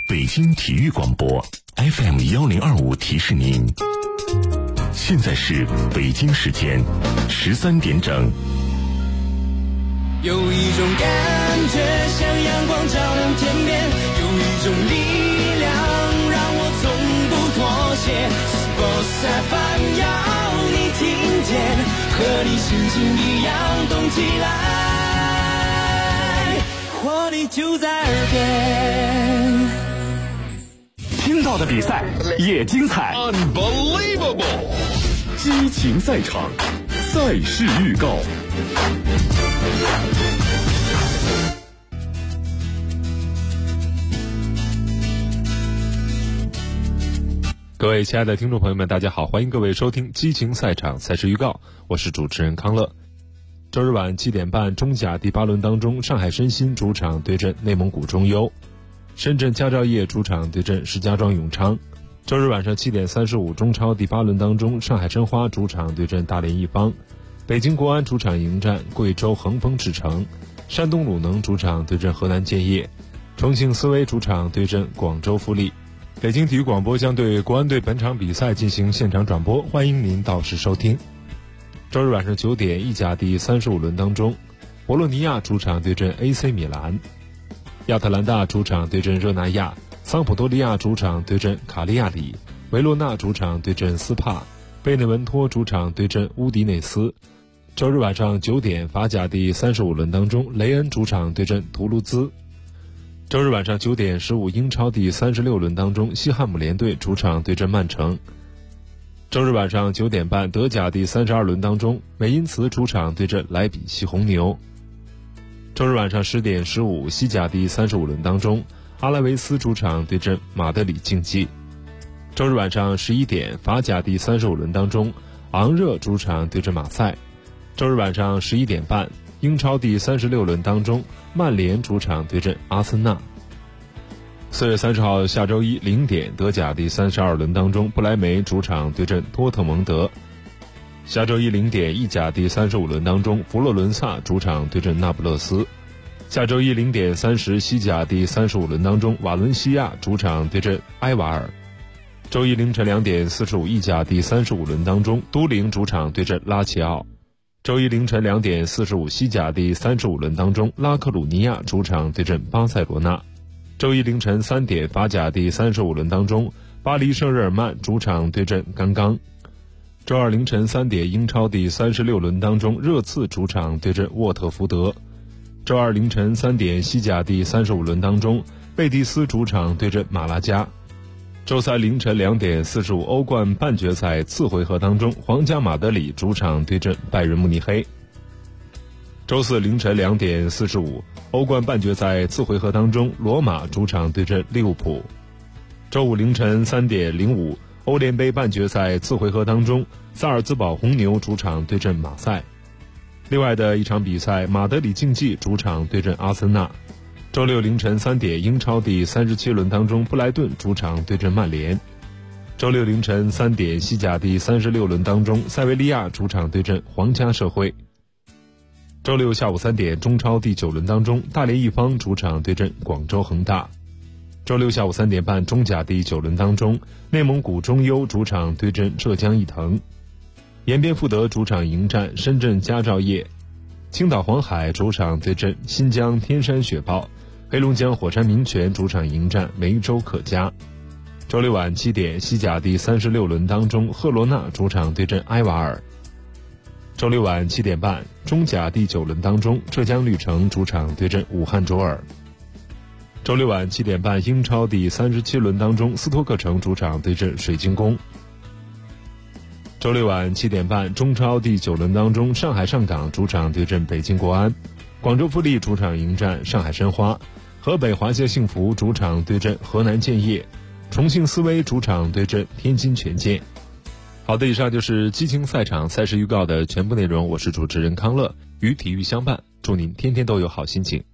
北京体育广播 FM1025提示您，现在是北京时间13点整。 有一种感觉像阳光照亮天边，有一种力量让我从不妥协。Sports FM 要你听见，和你心情一样动起来，活力就在耳边。 听到的比赛也精彩 Unbelievable 激情赛场，赛事预告。 各位亲爱的听众朋友们，大家好，欢迎各位收听激情赛场赛事预告，我是主持人康乐。周日晚7点半，中甲第8轮当中，上海申鑫主场对阵内蒙古中优，深圳佳兆业主场对阵石家庄永昌。周日晚上7点35，中超第8轮当中，上海申花主场对阵大连一方，北京国安主场迎战贵州恒丰赤诚，山东鲁能主场对阵河南建业，重庆斯威主场对阵广州富力。北京体育广播将对国安队本场比赛进行现场转播，欢迎您到时收听。周日晚上9点，意甲第35轮当中，博洛尼亚主场对阵 AC 米兰，亚特兰大主场对阵热那亚，桑普多利亚主场对阵卡利亚里，维罗纳主场对阵斯帕，贝内文托主场对阵乌迪内斯。周日晚上9点，法甲第35轮当中，雷恩主场对阵图卢兹。周日晚上9点15，英超第36轮当中，西汉姆联队主场对阵曼城。周日晚上9点半，德甲第32轮当中，美因茨主场对阵莱比锡红牛。周日晚上10点15，西甲第35轮当中，阿拉维斯主场对阵马德里竞技。周日晚上11点，法甲第35轮当中，昂热主场对阵马赛。周日晚上11点半，英超第36轮当中，曼联主场对阵阿森纳。4月30号下周一0点，德甲第32轮当中，不莱梅主场对阵多特蒙德。下周一0点，意甲第35轮当中，佛罗伦萨主场对阵那不勒斯。下周一0点30，西甲第35轮当中，瓦伦西亚主场对阵埃瓦尔。周一凌晨2点45，意甲第35轮当中，都灵主场对阵拉齐奥。周一凌晨2点45，西甲第35轮当中，拉克鲁尼亚主场对阵巴塞罗那。周一凌晨3点，法甲第35轮当中，巴黎圣日耳曼主场对阵甘刚。周二凌晨3点，英超第36轮当中，热刺主场对阵沃特福德。周二凌晨3点，西甲第35轮当中，贝蒂斯主场对阵马拉加。周三凌晨2点45，欧冠半决赛次回合当中，皇家马德里主场对阵拜仁慕尼黑。周四凌晨2点45，欧冠半决赛次回合当中，罗马主场对阵利物浦。周五凌晨3点05，欧联杯半决赛次回合当中，萨尔兹堡红牛主场对阵马赛。另外的一场比赛，马德里竞技主场对阵阿森纳。周六凌晨3点，英超第37轮当中，布莱顿主场对阵曼联。周六凌晨3点，西甲第36轮当中，塞维利亚主场对阵皇家社会。周六下午3点，中超第9轮当中，大连一方主场对阵广州恒大。周六下午3点半，中甲第9轮当中，内蒙古中优主场对阵浙江毅腾。延边富德主场迎战深圳佳兆业。青岛黄海主场对阵新疆天山雪豹。黑龙江火山民权主场迎战梅州可嘉。周六晚7点，西甲第36轮当中，赫罗纳主场对阵埃瓦尔。周六晚7点半，中甲第9轮当中，浙江绿城主场对阵武汉卓尔。周六晚7点半，英超第37轮当中，斯托克城主场对阵水晶宫。周六晚7点半，中超第9轮当中，上海上港主场对阵北京国安，广州富力主场迎战上海申花，河北华夏幸福主场对阵河南建业，重庆斯威主场对阵天津权健。好的，以上就是激情赛场赛事预告的全部内容，我是主持人康乐，与体育相伴，祝您天天都有好心情。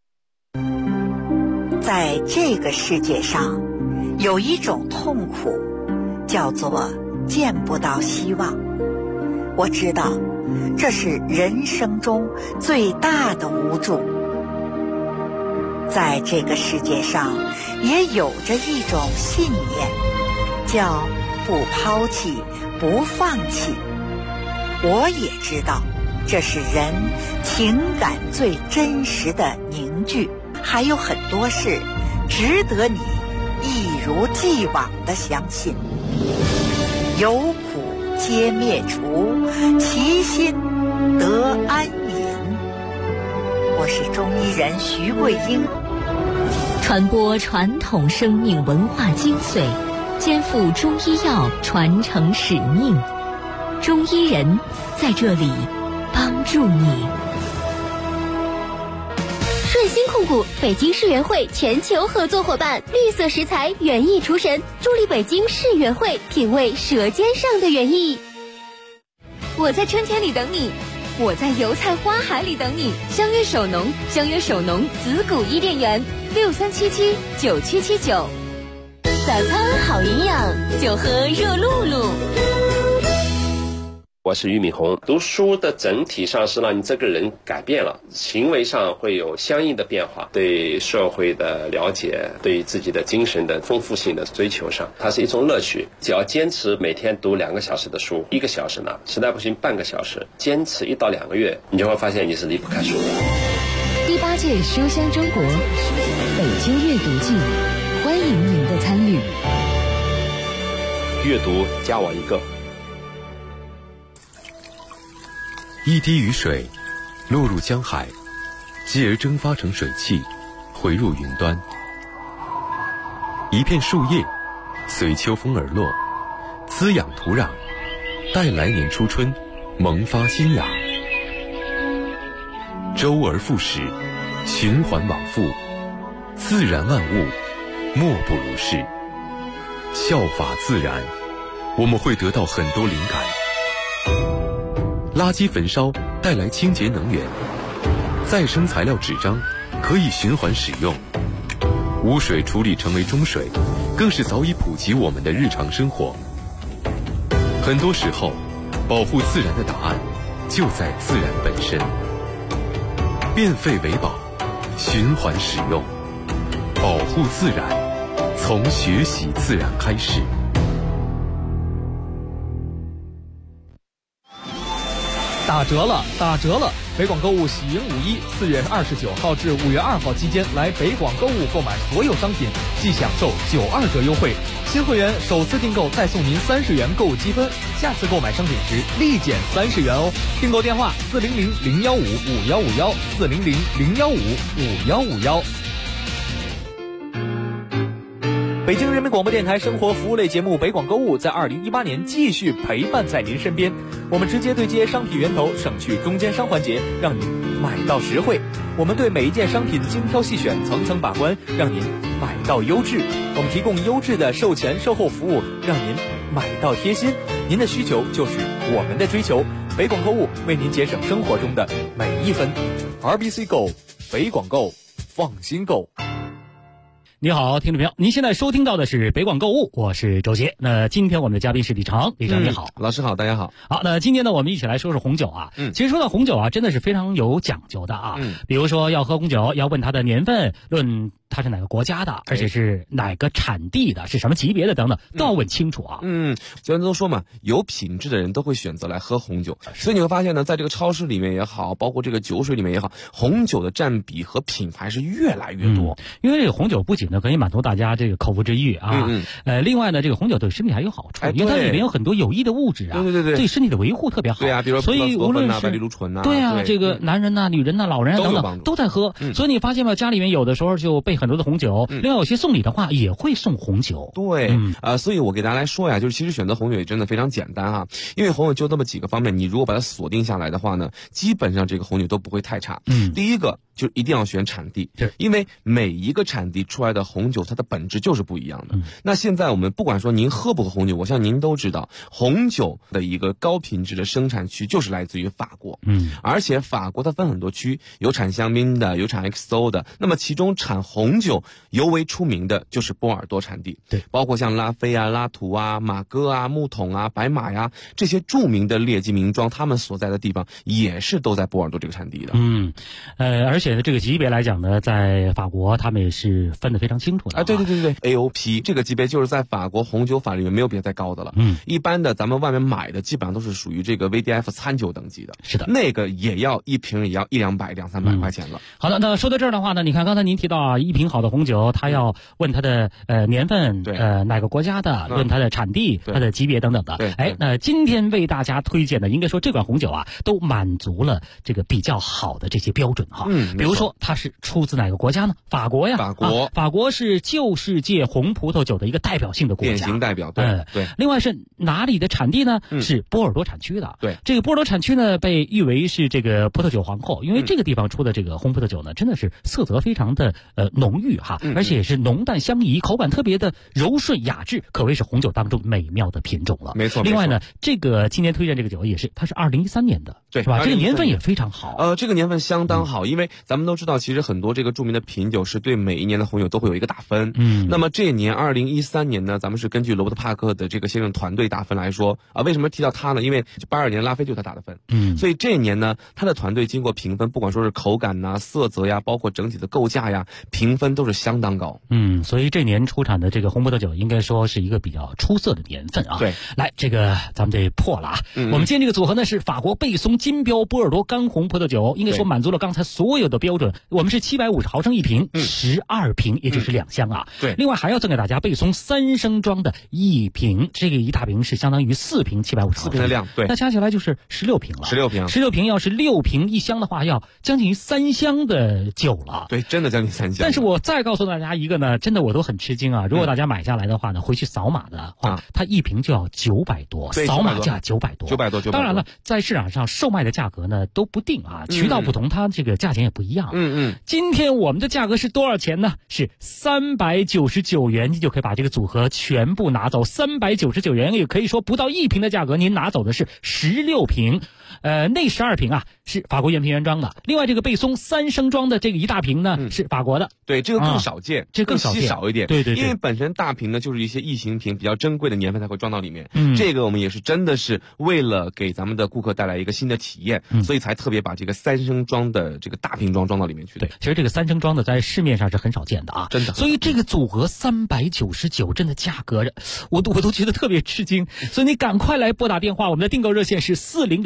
在这个世界上，有一种痛苦，叫做见不到希望。我知道，这是人生中最大的无助。 在这个世界上也有着一种信念，叫不抛弃，不放弃。我也知道，这是人情感最真实的凝聚，还有很多事值得你一如既往地相信。有苦皆灭除，其心得安隐。我是中医人徐桂英， 传播传统生命文化精髓，肩负中医药传承使命。中医人在这里帮助你。 顺心控股北京世园会全球合作伙伴，绿色食材园艺厨神，助力北京世园会品味舌尖上的园艺。我在春天里等你，我在油菜花海里等你。相约首农，相约首农子谷伊甸园，63779779。早餐好营养，就喝热露露。 我是俞敏洪。读书的整体上是让你这个人改变了，行为上会有相应的变化，对社会的了解，对自己的精神的丰富性的追求上，它是一种乐趣。只要坚持每天读2个小时的书，1个小时呢，实在不行半个小时，坚持1到2个月，你就会发现你是离不开书的。 第8届书香中国北京阅读季，欢迎您的参与。 阅读加我一个。 一滴雨水落入江海，继而蒸发成水汽，回入云端。一片树叶随秋风而落，滋养土壤，待来年初春萌发新芽。周而复始，循环往复，自然万物莫不如是。效法自然，我们会得到很多灵感。垃圾焚烧带来清洁能源，再生材料纸张可以循环使用，污水处理成为中水，更是早已普及我们的日常生活。很多时候，保护自然的答案就在自然本身。变废为宝，循环使用，保护自然，从学习自然开始。 打折了，打折了！北广购物喜迎5·1，4月29号至5月2号期间来北广购物购买所有商品，即享受92折优惠。新会员首次订购再送您30元购物积分，下次购买商品时立减30元哦。订购电话400-015-5151，400-015-5151。北京人民广播电台生活服务类节目北广购物在2018年继续陪伴在您身边。我们直接对接商品源头，省去中间商环节，让您买到实惠。我们对每一件商品精挑细选，层层把关，让您买到优质。我们提供优质的售前售后服务，让您买到贴心。您的需求就是我们的追求。北广购物为您节省生活中的每一分。RBC Go， 北广购，放心购。 你好，听众朋友，您现在收听到的是北广购物，我是周杰。那今天我们的嘉宾是李成，李成你好。 老师好，大家好。 好，那今天呢，我们一起来说说红酒啊。其实说到红酒啊，真的是非常有讲究的啊。比如说要喝红酒，要问它的年份，论它是哪个国家的，而且是哪个产地的，是什么级别的等等，都要问清楚啊。 虽然都说嘛，有品质的人都会选择来喝红酒，所以你会发现呢，在这个超市里面也好，包括这个酒水里面也好，红酒的占比和品牌是越来越多。 因为这个红酒不仅呢可以满足大家这个口腹之欲啊，另外呢，这个红酒对身体还有好处，因为它里面有很多有益的物质啊，对身体的维护特别好。 对啊，比如说所以无论是白藜芦醇啊， 对啊，这个男人呐、女人呐、老人啊等等都在喝。所以你发现吗？家里面有的时候就备很多的红酒，另外有些送礼的话也会送红酒。 对，所以我给大家来说呀，就是其实选择红酒也真的非常简单啊，因为红酒就那么几个方面，你如果把它锁定下来的话呢，基本上这个红酒都不会太差。第一个就一定要选产地，因为每一个产地出来的红酒它的本质就是不一样的。那现在我们不管说您喝不喝红酒，我相信您都知道，红酒的一个高品质的生产区就是来自于法国。而且法国它分很多区，有产香槟的，有产 XO 的，那么其中产红酒尤为出名的就是波尔多产地，包括像拉菲啊、拉图啊、马哥啊、木桶啊、白马呀这些著名的劣迹名庄，他们所在的地方也是都在波尔多这个产地的。 而且呢，这个级别来讲呢，在法国他们也是分得非常清楚的啊。对 AOP 这个级别就是在法国红酒法里面没有比它再高的了。一般的咱们外面买的基本上都是属于这个 VDF 餐酒等级的。 是的， 那个也要一瓶也要100-200、200-300块钱了。 好的，那说到这儿的话呢，你看刚才您提到啊，一瓶好的红酒，它要问它的年份，哪个国家的，论它的产地、它的级别等等的。那今天为大家推荐的，应该说这款红酒啊，都满足了这个比较好的这些标准哈。比如说它是出自哪个国家呢？法国呀，法国是旧世界红葡萄酒的一个代表性的国家， 典型代表。对。 另外是哪里的产地呢？是波尔多产区的。 对， 这个波尔多产区呢，被誉为是这个葡萄酒皇后，因为这个地方出的这个红葡萄酒呢，真的是色泽非常的浓郁哈，而且也是浓淡相宜，口感特别的柔顺雅致，可谓是红酒当中美妙的品种了。 没错。 另外呢，这个今天推荐这个酒也是，它是2013年的， 对， 是吧？这个年份也非常好。 这个年份相当好，因为咱们都知道，其实很多这个著名的品酒是对每一年的红酒都会有一个打分。那么这一年2013年呢，咱们是根据罗伯特帕克的这个先生团队打分来说啊，为什么提到他呢？因为82年拉菲就是他打的分。所以这一年呢，他的团队经过评分，不管说是口感呐、色泽呀，包括整体的构架呀，评分都是相当高。 所以这年出产的这个红葡萄酒应该说是一个比较出色的年份啊。 对， 来，这个咱们得破了啊。我们今天这个组合呢是法国贝松金标波尔多干红葡萄酒，应该说满足了刚才所有的标准。我们是750毫升一瓶，12瓶，也就是2箱啊。 对， 另外还要赠给大家贝松3升装的一瓶，这个一大瓶是相当于4瓶750毫升。4 瓶的量，对， 那加起来就是16瓶了。16瓶要是6瓶1箱的话，要将近3箱的酒了。 对，真的将近3箱。 但是我再告诉大家一个呢，真的我都很吃惊啊！如果大家买下来的话呢，回去扫码的话，它一瓶就要900多，扫码价900多。 900多。 当然了，在市场上售卖的价格呢都不定啊，渠道不同，它这个价钱也不一样。今天我们的价格是多少钱呢？是399元，你就可以把这个组合全部拿走。399元也可以说不到1瓶的价格，您拿走的是16瓶。那12瓶啊是法国原瓶原装的，另外这个贝松3升装的这个一大瓶呢是法国的。 对，这个更少见， 这更稀少一点。 对， 因为本身大瓶呢就是一些异形瓶，比较珍贵的年份才会装到里面。这个我们也是真的是为了给咱们的顾客带来一个新的体验，所以才特别把这个3升装的这个大瓶装到里面去的。 对，其实这个3升装的在市面上是很少见的啊， 真的。 所以这个组合399，真的价格我都觉得特别吃惊。所以你赶快来拨打电话，我们的订购热线是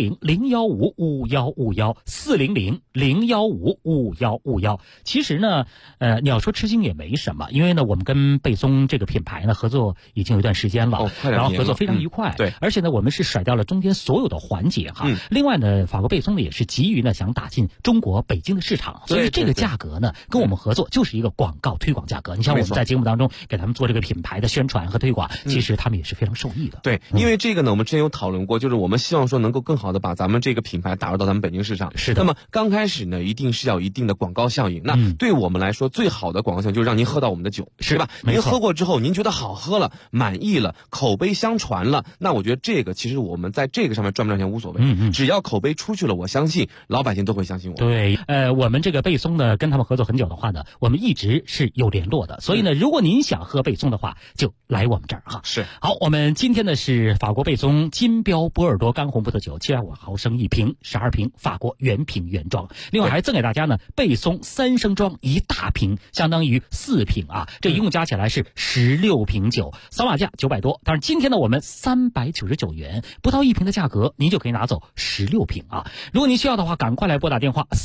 400-015-5151，400-015-5151。其实呢，你要说吃惊也没什么，因为呢，我们跟贝松这个品牌呢合作已经有一段时间了，然后合作非常愉快。 对， 而且呢，我们是甩掉了中间所有的环节哈。另外呢，法国贝松呢也是急于呢想打进中国北京的市场，所以这个价格呢跟我们合作就是一个广告推广价格。你像我们在节目当中给他们做这个品牌的宣传和推广，其实他们也是非常受益的。 对，因为这个呢，我们之前有讨论过，就是我们希望说能够更好的把咱们这个品牌打入到咱们北京市场。 是的。 那么刚开始呢，一定是要有一定的广告效应。那对我们来说，最好的广告效应就是让您喝到我们的酒，是吧？您喝过之后，您觉得好喝了，满意了，口碑相传了，那我觉得这个其实我们在这个上面赚不赚钱无所谓。只要口碑出去了，我相信老百姓都会相信我。 对，我们这个贝松呢，跟他们合作很久的话呢，我们一直是有联络的。所以呢，如果您想喝贝松的话，就来我们这儿哈。 是。 好，我们今天呢是法国贝松金标波尔多干红葡萄酒，750毫升一瓶，12瓶，法国原瓶原装。另外还赠给大家呢贝松3升装一大瓶，相当于4瓶啊，这一共加起来是16瓶酒，扫码价900多。但是今天呢，我们399元，不到1瓶的价格，您就可以拿走16瓶啊。如果您需要的话，赶快来拨打电话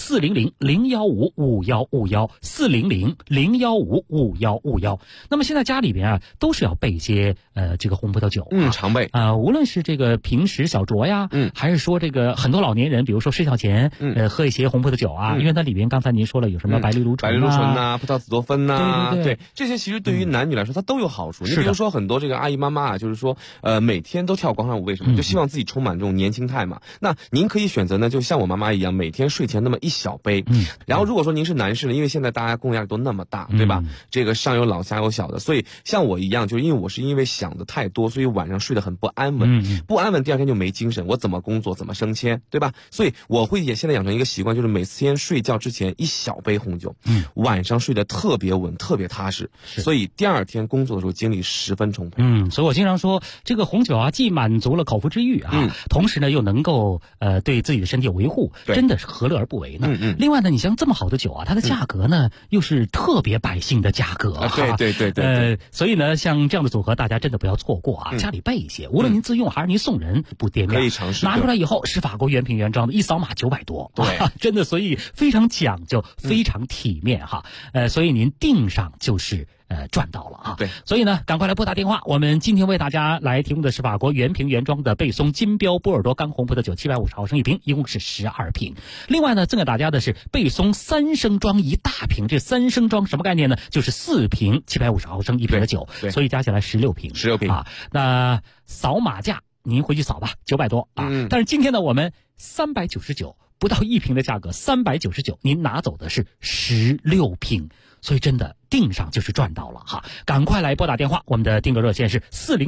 400-015-5151，400-015-5151。那么现在家里边啊，都是要备一些这个红葡萄酒， 常备无论是这个平时小酌呀，还是说这个很多老年人，比如说睡觉前，喝一些红葡萄酒啊，因为它里边刚才您说了有什么白藜芦醇呐、葡萄紫多酚呐， 对， 这些其实对于男女来说它都有好处。你比如说很多这个阿姨妈妈啊，就是说每天都跳广场舞，为什么？就希望自己充满这种年轻态嘛。那您可以选择呢，就像我妈妈一样，每天睡前那么1小杯。然后如果说您是男士呢，因为现在大家工作压力都那么大，对吧？这个上有老下有小的，所以像我一样，就是因为想的太多，所以晚上睡得很不安稳，第二天就没精神，我怎么工作怎么升迁，对吧？所以我会现在养成一个习惯，就是每天睡觉之前1小杯红酒，晚上睡得特别稳，特别踏实，所以第二天工作的时候精力十分充沛。 所以我经常说，这个红酒啊，既满足了口腹之欲啊，同时呢又能够对自己的身体有维护，真的是何乐而不为呢？另外呢。 外呢，你像这么好的酒啊，它的价格呢又是特别百姓的价格对。 所以呢，像这样的组合，大家真的不要错过啊，家里备一些，无论您自用还是您送人，不掂量， 可以尝试。 拿出来以后是法国原瓶原装的，一扫码900多， 对， 真的，所以非常讲究，非常体面哈。所以您订上就是赚到了啊！ 对， 所以呢，赶快来拨打电话。我们今天为大家来提供的是法国原瓶原装的贝松金标波尔多干红葡萄酒，750毫升一瓶，一共是12瓶。另外呢，赠给大家的是贝松3升装一大瓶。这3升装什么概念呢？就是4瓶750毫升一瓶的酒，所以加起来16瓶。 16瓶啊！那扫码价您回去扫吧，900多啊！但是今天呢，我们399。不到1瓶的价格，399，您拿走的是16瓶，所以真的订上就是赚到了哈！赶快来拨打电话，我们的订购热线是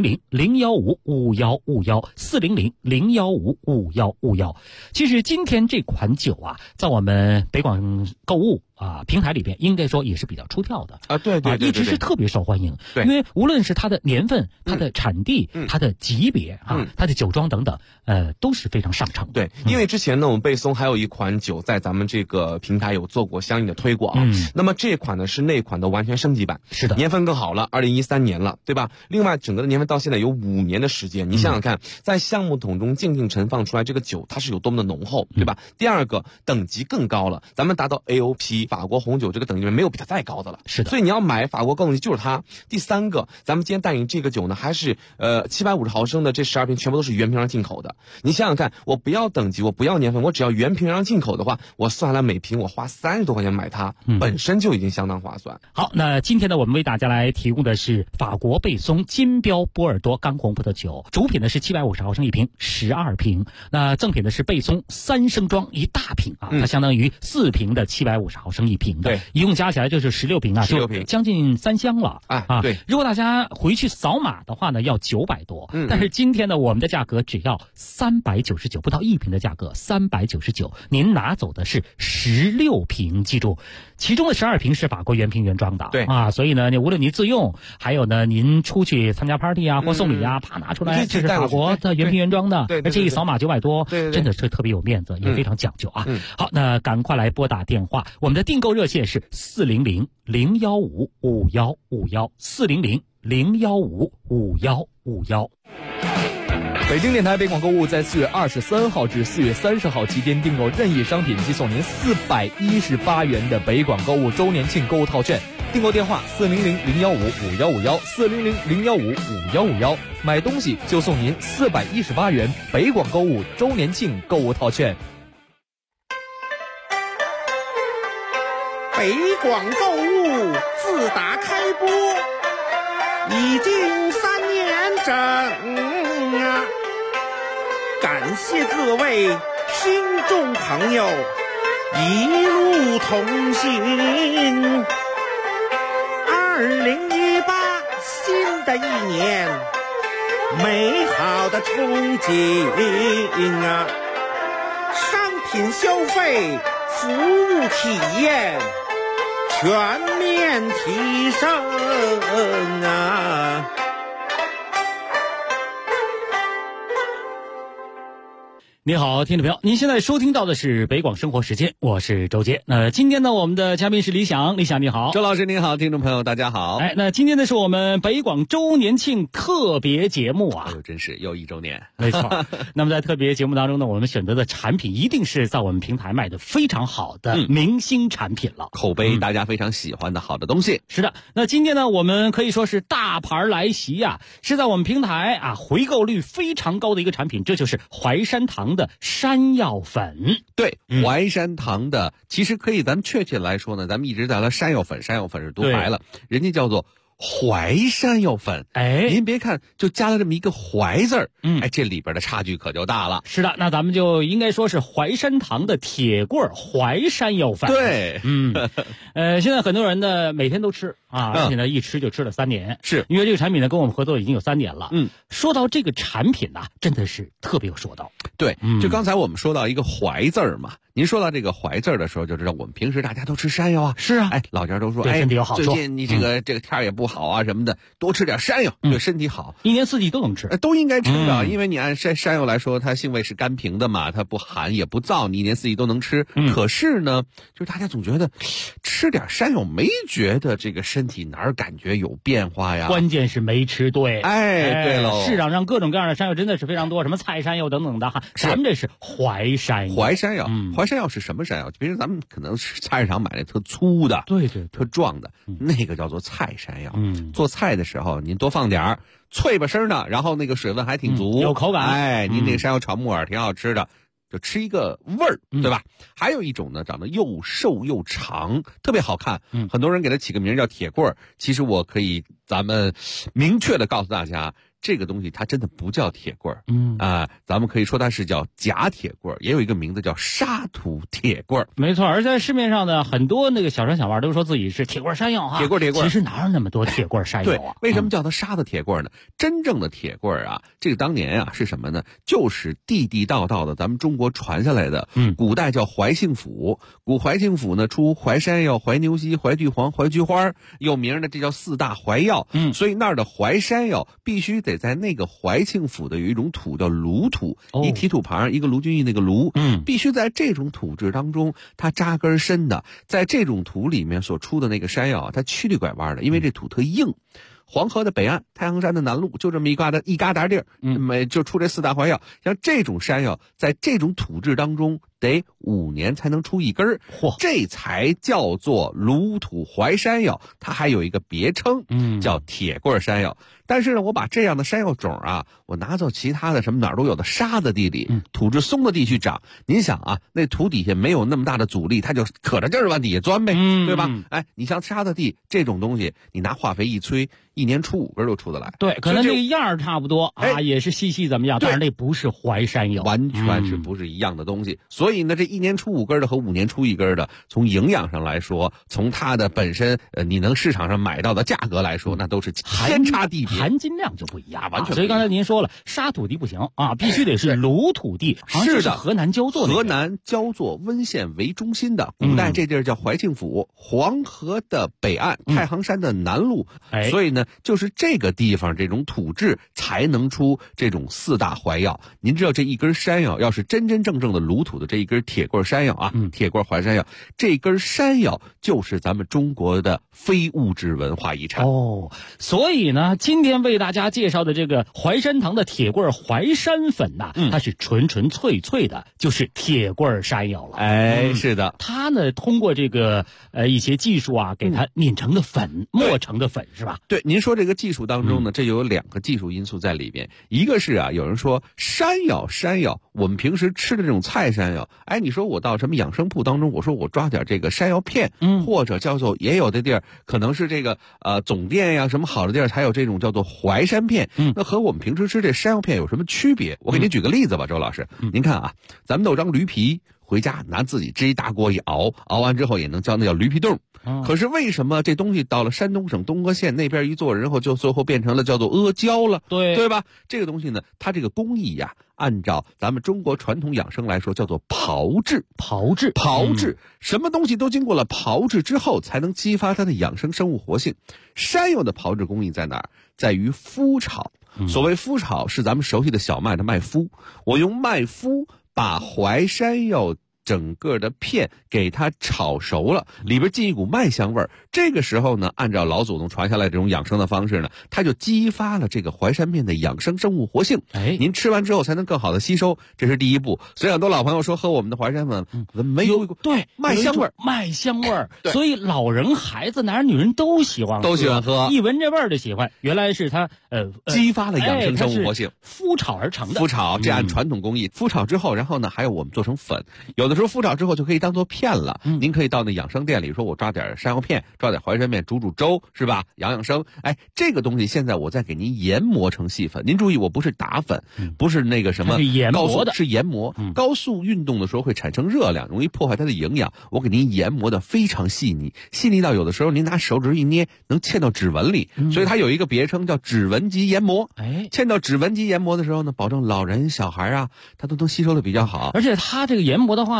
400-015-5151，400-015-5151。其实今天这款酒啊，在我们北广购物平台里边，应该说也是比较出挑的啊，对， 一直是特别受欢迎。 对， 因为无论是它的年份、它的产地、它的级别它的酒庄等等，都是非常上乘的。 对，因为之前呢，我们贝松还有一款酒在咱们这个平台有做过相应的推广。那么这款呢是那款的完全升级版， 是的， 年份更好了，2013年了，对吧？另外，整个的年份到现在有5年的时间，你想想看，在橡木桶中静静陈放出来这个酒，它是有多么的浓厚，对吧？第二个，等级更高了，咱们达到 AOP 法国红酒这个等级里面没有比它再高的了。 是的， 所以你要买法国高等级就是它。第三个，咱们今天带你这个酒呢，还是750毫升的这12瓶全部都是原瓶上进口的。你想想看，我不要等级，我不要年份，我只要原瓶上进口的话，我算下来每瓶我花30多块钱买它，本身就已经相当划算。 好，那今天呢，我们为大家来提供的是法国贝松金标波尔多干红葡萄酒，主品呢是750毫升一瓶，12瓶。那赠品的是贝松3升装一大瓶啊，它相当于4瓶的750毫升一瓶的， 对， 一共加起来就是16瓶啊，16瓶，将近3箱了啊。对， 如果大家回去扫码的话呢，要900多，但是今天呢，我们的价格只要399，不到1瓶的价格399，您拿走的是16瓶，记住，其中的12瓶是法国原瓶原装的， 对啊，所以呢，无论您自用，还有呢，您出去参加 party 啊或送礼啊，啪拿出来，这是法国的原瓶原装的，而且一扫码900多，真的是特别有面子，也非常讲究啊。好，那赶快来拨打电话，我们的订购热线是400-015-5151，400-015-5151。 北京电台北广购物在4月23号至4月30号期间订购任意商品，即送您418元的北广购物周年庆购物套券。订购电话400-015-5151，400-015-5151。买东西就送您418元北广购物周年庆购物套券。 北广购物自打开播已经3年整啊！感谢各位听众朋友一路同行。2018新的一年，美好的憧憬啊！商品消费，服务体验全面提升啊！ 你好，听众朋友，您现在收听到的是北广生活时间，我是周杰。今天呢，我们的嘉宾是李想，李想你好。 周老师您好，听众朋友大家好。 那今天呢是我们北广周年庆特别节目啊， 真是又1周年， 没错。那么在特别节目当中呢，我们选择的产品一定是在我们平台卖的非常好的明星产品了， 口碑大家非常喜欢的好的东西。 是的，那今天呢，我们可以说是大牌来袭呀，是在我们平台回购率非常高的一个产品，这就是淮山堂的山药粉。 对，淮山堂的，其实可以咱们确切来说呢，咱们一直在说山药粉，山药粉是读白了，人家叫做淮山药粉。您别看就加了这么一个淮字儿，这里边的差距可就大了。 是的，那咱们就应该说是淮山堂的铁棍淮山药粉。 对， 现在很多人呢每天都吃而且呢一吃就吃了3年， 是因为这个产品呢跟我们合作已经有3年了。说到这个产品呢，真的是特别有说道。 对，就刚才我们说到一个淮字儿嘛， 您说到这个槐字的时候，就知道我们平时大家都吃山药啊。 是啊， 哎，老家都说， 对身体有好处。 最近你这个天儿也不好啊什么的，多吃点山药对身体好。 一年四季都能吃， 都应该吃的，因为你按山药来说，它性味是甘平的嘛，它不寒也不燥，你一年四季都能吃。可是呢，就是大家总觉得吃点山药没觉得这个身体哪儿感觉有变化呀？ 关键是没吃对。 哎，对喽， 市场上各种各样的山药真的是非常多，什么菜山药等等的哈。咱们这是槐山药。 槐山药，槐山药是什么山药？平时咱们可能是菜市场买那特粗的， 对， 特壮的，那个叫做菜山药。做菜的时候您多放点儿，脆吧声的，然后那个水分还挺足， 有口感。 哎，您那个山药炒木耳挺好吃的。就吃一个味儿，对吧？还有一种呢，长得又瘦又长，特别好看。很多人给它起个名叫铁棍儿。其实我可以，咱们明确的告诉大家，这个东西它真的不叫铁棍儿。咱们可以说它是叫假铁棍儿，也有一个名字叫沙土铁棍儿。 没错，而在市面上呢，很多那个小商小贩都说自己是铁棍山药哈。 铁棍， 其实哪有那么多铁棍山药啊？ 对，为什么叫它沙子铁棍呢？真正的铁棍啊，这个当年啊是什么呢？就是地地道道的咱们中国传下来的。古代叫怀庆府，古怀庆府呢出淮山药、怀牛膝、怀巨黄、怀菊花，有名的这叫四大怀药。所以那儿的淮山药必须得在那个怀庆府的有一种土叫卢土，一提土旁一个卢俊义那个卢，必须在这种土质当中它扎根深的，在这种土里面所出的那个山药，它曲里拐弯的，因为这土特硬。黄河的北岸，太行山的南麓，就这么一疙瘩地儿，就出这四大怀药。像这种山药，在这种土质当中，得5年才能出一根儿，这才叫做卢土淮山药。它还有一个别称，叫铁棍山药。但是呢，我把这样的山药种啊，我拿到其他的什么哪儿都有的沙子地里，土质松的地去长。您想啊，那土底下没有那么大的阻力，它就可着劲儿往底下钻呗，对吧？哎，你像沙子地这种东西，你拿化肥一催，1年出5根就出得来。 对，可能这个样儿差不多啊，也是细怎么样，但是那不是淮山药， 完全是不是一样的东西。所以呢，这1年出5根的和5年出1根的，从营养上来说，从它的本身你能市场上买到的价格来说，那都是天差地别， 含金量就不一样， 完全。 所以刚才您说了，沙土地不行啊，必须得是卢土地。 是的， 河南焦作， 河南焦作温县为中心的，古代这地儿叫怀庆府，黄河的北岸，太行山的南麓。所以呢，就是这个地方这种土质才能出这种四大怀药。您知道这一根山药要是真真正正的卢土的这一根铁棍山药啊，铁棍淮山药，这根山药就是咱们中国的非物质文化遗产。 所以呢，今天为大家介绍的这个淮山堂的铁棍淮山粉呐，它是纯纯脆脆的，就是铁棍山药了。 是的， 它呢通过这个一些技术啊，给它碾成的粉，磨成的粉，是吧？ 对，您说这个技术当中呢，这有2个技术因素在里边。一个是啊，有人说山药，我们平时吃的这种菜山药，哎，你说我到什么养生铺当中，我说我抓点这个山药片，或者叫做也有的地儿可能是这个总店呀什么好的地儿才有这种叫做淮山片，那和我们平时吃这山药片有什么区别？我给您举个例子吧，周老师，您看啊，咱们有张驴皮，回家拿自己支一大锅一熬完之后也能叫那叫驴皮冻。可是为什么这东西到了山东省东阿县那边一做，然后就最后变成了叫做阿胶了？对吧？这个东西呢，它这个工艺呀，按照咱们中国传统养生来说，叫做炮制。什么东西都经过了炮制之后，才能激发它的养生生物活性。山药的炮制工艺在哪儿？在于麸炒。所谓麸炒，是咱们熟悉的小麦的麦麸。我用麦麸把淮山药整个的片给它炒熟了，里边进一股麦香味儿。这个时候呢，按照老祖宗传下来这种养生的方式呢，它就激发了这个淮山片的养生生物活性。您吃完之后才能更好的吸收，这是第一步。所以很多老朋友说喝我们的淮山粉没有麦香味儿， 所以老人、孩子、男人、女人都喜欢喝，一闻这味儿就喜欢。原来是它激发了养生生物活性， 麸炒而成的。 麸炒这按传统工艺，麸炒之后，然后呢还有我们做成粉，有的时候麸炒之后就可以当做片了。您可以到那养生店里说，我抓点山药片，抓点淮山片，煮粥，是吧？养生。哎，这个东西现在我再给您研磨成细粉。您注意，我不是打粉，不是那个什么高速，是研磨。高速运动的时候会产生热量，容易破坏它的营养。我给您研磨的非常细腻到有的时候您拿手指一捏，能嵌到指纹里。所以它有一个别称叫指纹级研磨。嵌到指纹级研磨的时候呢，保证老人小孩啊，他都能吸收的比较好。 而且它这个研磨的话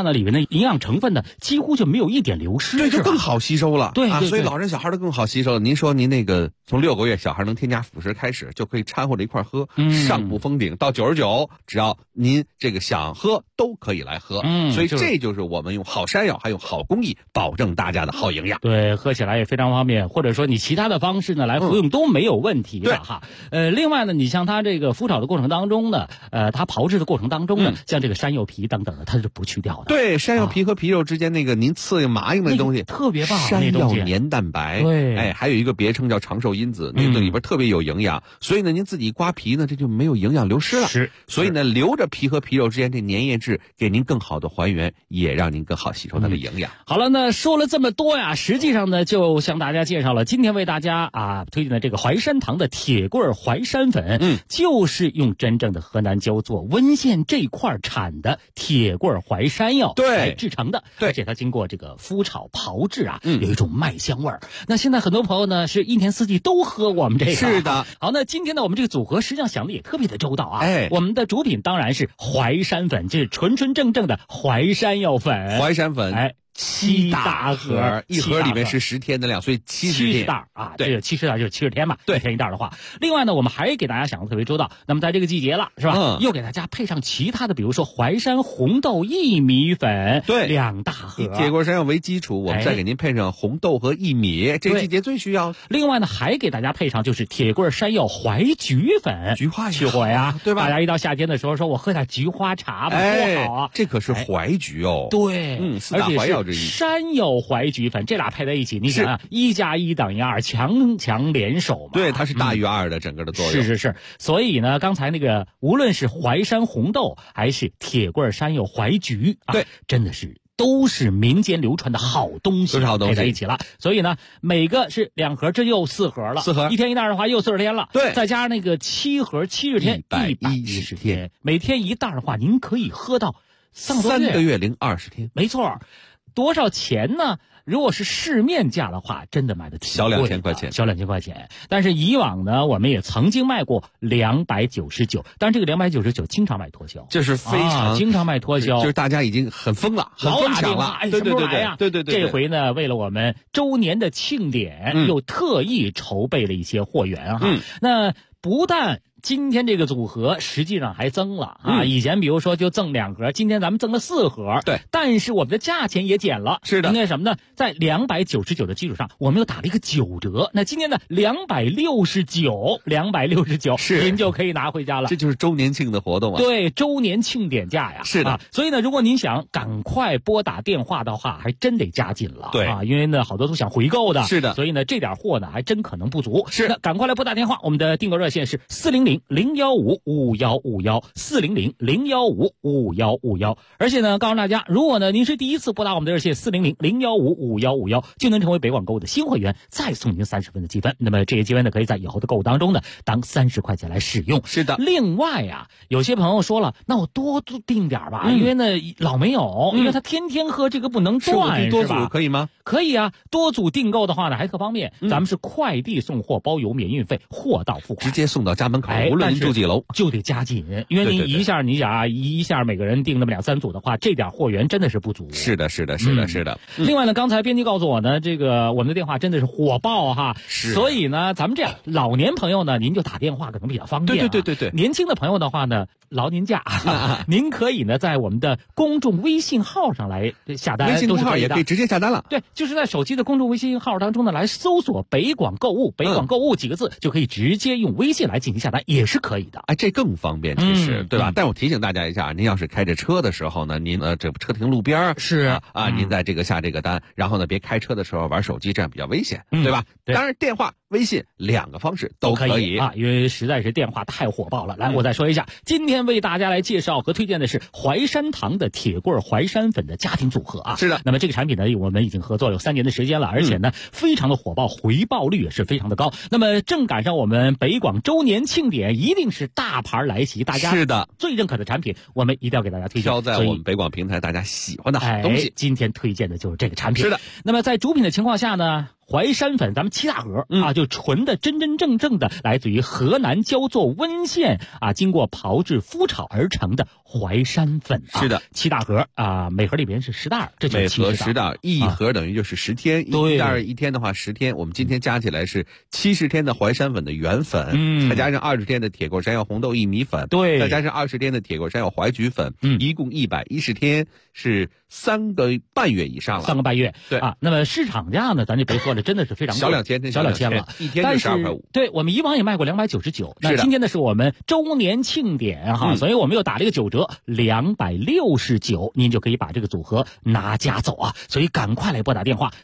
呢，里面的营养成分呢几乎就没有一点流失， 对，就更好吸收了。 对， 所以老人小孩都更好吸收了。您说您那个从6个月小孩能添加辅食开始，就可以掺和着一块喝，上不封顶，到99，只要您这个想喝都可以来喝。所以这就是我们用好山药还有好工艺保证大家的好营养。 对，喝起来也非常方便，或者说你其他的方式呢来服用都没有问题的哈。另外呢，你像它这个麸炒的过程当中呢，它炮制的过程当中呢，像这个山药皮等等的，它是不去掉的。 对，山药皮和皮肉之间那个您刺硬麻硬的东西， 特别棒。 山药黏蛋白， 对， 还有一个别称叫长寿因子，那个里边特别有营养。所以呢，您自己刮皮呢，这就没有营养流失了。所以呢，留着皮和皮肉之间这粘液质，给您更好的还原，也让您更好吸收它的营养。 好了，那说了这么多呀，实际上呢，就向大家介绍了今天为大家推荐的这个淮山堂的铁棍淮山粉，就是用真正的河南焦作温县这块产的铁棍淮山药来制成的，而且它经过这个麸炒炮制有一种麦香味儿。那现在很多朋友呢是一年四季都喝我们这个， 是的。 好，那今天呢我们这个组合实际上想的也特别的周到啊。我们的主品当然是淮山粉，这是纯纯正正的淮山药粉。 淮山粉7大盒，一盒里面是10天的量，所以70 袋啊，对，这个70袋就是70天嘛，对，1天1袋的话。另外呢，我们还给大家想的特别周到。那么在这个季节了，是吧？又给大家配上其他的，比如说淮山红豆薏米粉，对，2大盒， 以铁棍山药为基础，我们再给您配上红豆和薏米，这个季节最需要。 另外呢，还给大家配上就是铁棍山药淮菊粉， 菊花去火呀， 对吧？ 大家一到夏天的时候说我喝点菊花茶吧，多好啊！ 这可是淮菊哦， 对 ，4大淮药之一。 山药淮菊粉，这俩配在一起，你想啊，1+1等于2，强强联手嘛。 对，它是大于2的整个的作用。 是。所以呢，刚才那个无论是淮山红豆还是铁棍山药淮菊，对，真的是都是民间流传的好东西，配在一起了。所以呢，每个是2盒，这又4盒了。4盒，1天1袋的话又40天了。对，再加上那个7盒70天，110天，每天1袋的话，您可以喝到 3个月零20天。 没错。多少钱呢？如果是市面价的话，真的买的挺贵的， 小2000块钱， 小2000块钱。但是以往呢，我们也曾经卖过299，但是这个299经常卖脱销， 这是非常经常卖脱销， 就是大家已经很疯了，很疯抢了。 哎，什么时候来呀？ 对。 这回呢，为了我们周年的庆典，又特意筹备了一些货源哈。那不但今天这个组合实际上还增了啊！以前比如说就赠2盒，今天咱们赠了4盒。对，但是我们的价钱也减了。是的，应该什么呢？在299的基础上，我们又打了一个9折。那今天呢，269，是您就可以拿回家了。 这就是周年庆的活动啊！ 对，周年庆典价呀！是的，所以呢，如果您想赶快拨打电话的话，还真得加紧了。对啊，因为呢，好多都想回购的。是的，所以呢，这点货呢，还真可能不足。是的，赶快来拨打电话，我们的订购热线是400-015-5151，400-015-5151。而且呢，告诉大家，如果呢您是第一次拨打我们的热线400-015-5151，就能成为北广购物的新会员，再送您30分的积分。那么这些积分呢，可以在以后的购物当中呢，当30块钱来使用。是的。另外呀，有些朋友说了，那我多订点吧，因为呢老没有，因为他天天喝这个不能断， 多组可以吗？ 可以啊，多组订购的话呢还特方便，咱们是快递送货包邮免运费，货到付款， 直接送到家门口，无论您住几楼， 就得加紧，因为您一下你想啊，一下每个人订那么2-3组的话，这点货源真的是不足。 是的。 另外呢，刚才编辑告诉我呢，这个我们的电话真的是火爆哈，所以呢，咱们这样老年朋友呢，您就打电话可能比较方便。对。年轻的朋友的话呢，劳您驾，您可以呢在我们的公众微信号上来下单， 微信公号也可以直接下单了。 对，就是在手机的公众微信号当中呢来搜索北广购物，北广购物几个字就可以直接用微信来进行下单，也是可以的。 哎，这更方便，其实对吧？但我提醒大家一下，您要是开着车的时候呢，您这车停路边是啊，您在这个下这个单，然后呢别开车的时候玩手机，这样比较危险，对吧？当然电话、微信2个方式都可以啊，因为实在是电话太火爆了。来，我再说一下，今天为大家来介绍和推荐的是淮山堂的铁棍淮山粉的家庭组合啊。是的。那么这个产品呢，我们已经合作有3年的时间了，而且呢非常的火爆，回报率也是非常的高。那么正赶上我们北广周年庆典，一定是大牌来袭，大家是的最认可的产品，我们一定要给大家推荐。 挑在我们北广平台大家喜欢的好东西。 今天推荐的就是这个产品。 是的。 那么在主品的情况下呢， 淮山粉，咱们7大盒啊，就纯的真真正正的来自于河南焦作温县啊，经过炮制麸炒而成的淮山粉啊。 是的 ，7大盒啊，每盒里边是10袋，这就是每盒10袋，一盒等于就是10天， 对， 一袋一天的话10天，我们今天加起来是70天的淮山粉的原粉，再加上20天的铁锅山药红豆薏米粉， 对， 再加上20天的铁锅山药淮菊粉，一共110天，是3个半月以上了 ，3个半月， 对啊。那么市场价呢，咱就别说了，真的是非常贵， 小2千了， 一天就12块5。 对，我们以往也卖过299，那今天呢是我们周年庆典哈，所以我们又打了一个9折，269，您就可以把这个组合拿家走啊。所以赶快来拨打电话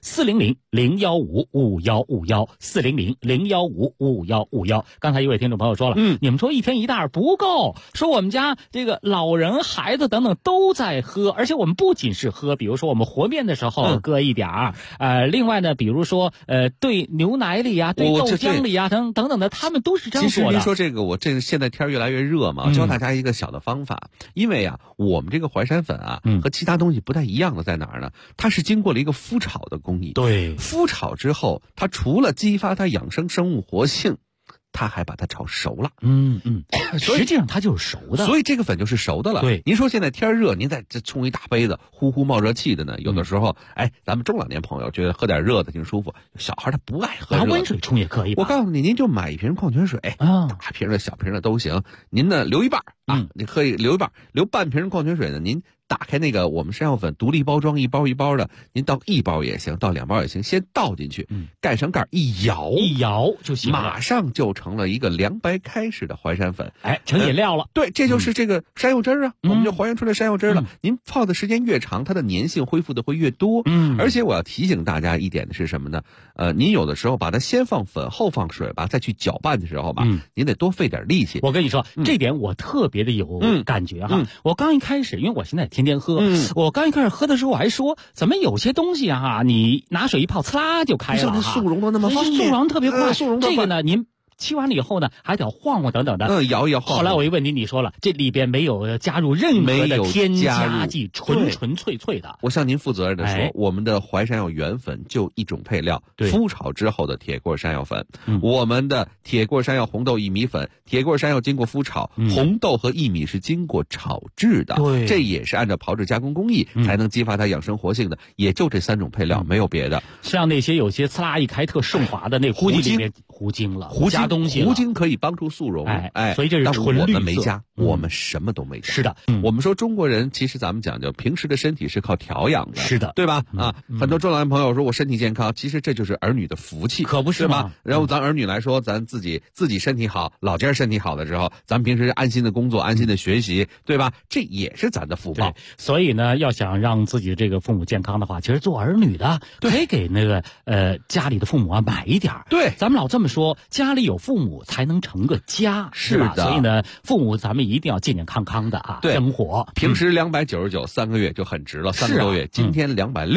400-015-5151，400-015-5151。刚才一位听众朋友说了，你们说一天1袋不够，说我们家这个老人、孩子等等都在喝，而且我们不仅是喝，比如说我们和面的时候搁一点儿，另外呢，比如说兑牛奶里呀，兑豆浆里呀，等等的，他们都是这样做的。 其实您说这个，我这现在天越来越热嘛，教大家一个小的方法，因为啊，我们这个淮山粉啊，和其他东西不太一样的在哪儿呢？它是经过了一个麸炒的工艺， 对， 麸炒之后，它除了激发它养生生物活性，它还把它炒熟了， 实际上它就是熟的， 所以这个粉就是熟的了。 对， 您说现在天热，您再冲一大杯子，呼呼冒热气的呢，有的时候，咱们中老年朋友觉得喝点热的挺舒服，小孩他不爱喝热的， 拿温水冲也可以吧。 我告诉你，您就买一瓶矿泉水，大瓶的、小瓶的都行，您呢留一半啊，你可以留一半，留半瓶矿泉水呢，您打开那个我们山药粉独立包装，一包一包的，您倒1包也行，倒2包也行，先倒进去，盖上盖一摇就行了， 马上就成了一个凉白开式的淮山粉， 成饮料了。 对，这就是这个山药汁啊，我们就还原出来山药汁了。您泡的时间越长，它的粘性恢复的会越多。而且我要提醒大家一点的是什么呢？您有的时候把它先放粉后放水吧，再去搅拌的时候吧，您得多费点力气。 我跟你说，这点我特别的有感觉哈。我刚一开始，因为我现在天天喝，我刚一开始喝的时候我还说，怎么有些东西啊，你拿水一泡，呲啦就开了， 速溶的那么方便， 速溶特别快。 速溶这个呢，您沏完了以后呢，还得晃晃等等的， 摇一摇晃。 后来我一问你说了，这里边没有加入任何的添加剂，纯粹的。 我向您负责任的说，我们的淮山药原粉就一种配料，麸炒之后的铁锅山药粉，我们的铁锅山药红豆薏米粉，铁锅山药经过麸炒，红豆和薏米是经过炒制的，这也是按照炮制加工工艺才能激发它养生活性的，也就这3种配料，没有别的。 像那些有些呲啦一开特顺滑的那估计里面糊精了，加东西了， 糊精可以帮助速溶， 所以这是纯绿色。 我们没加，我们什么都没加。 是的， 我们说中国人其实咱们讲究平时的身体是靠调养的， 是的， 对吧？很多中老年朋友说我身体健康，其实这就是儿女的福气， 可不是吗？ 然后咱儿女来说，咱自己身体好，老家身体好的时候，咱平时安心的工作，安心的学习，对吧？这也是咱的福报。 所以呢，要想让自己这个父母健康的话，其实做儿女的可以给那个家里的父母啊买一点。 对， 咱们老这么说，家里有父母才能成个家，是吧？所以呢，父母咱们一定要健健康康的啊，生活。 平时299，3个月就很值了，3个多月。今天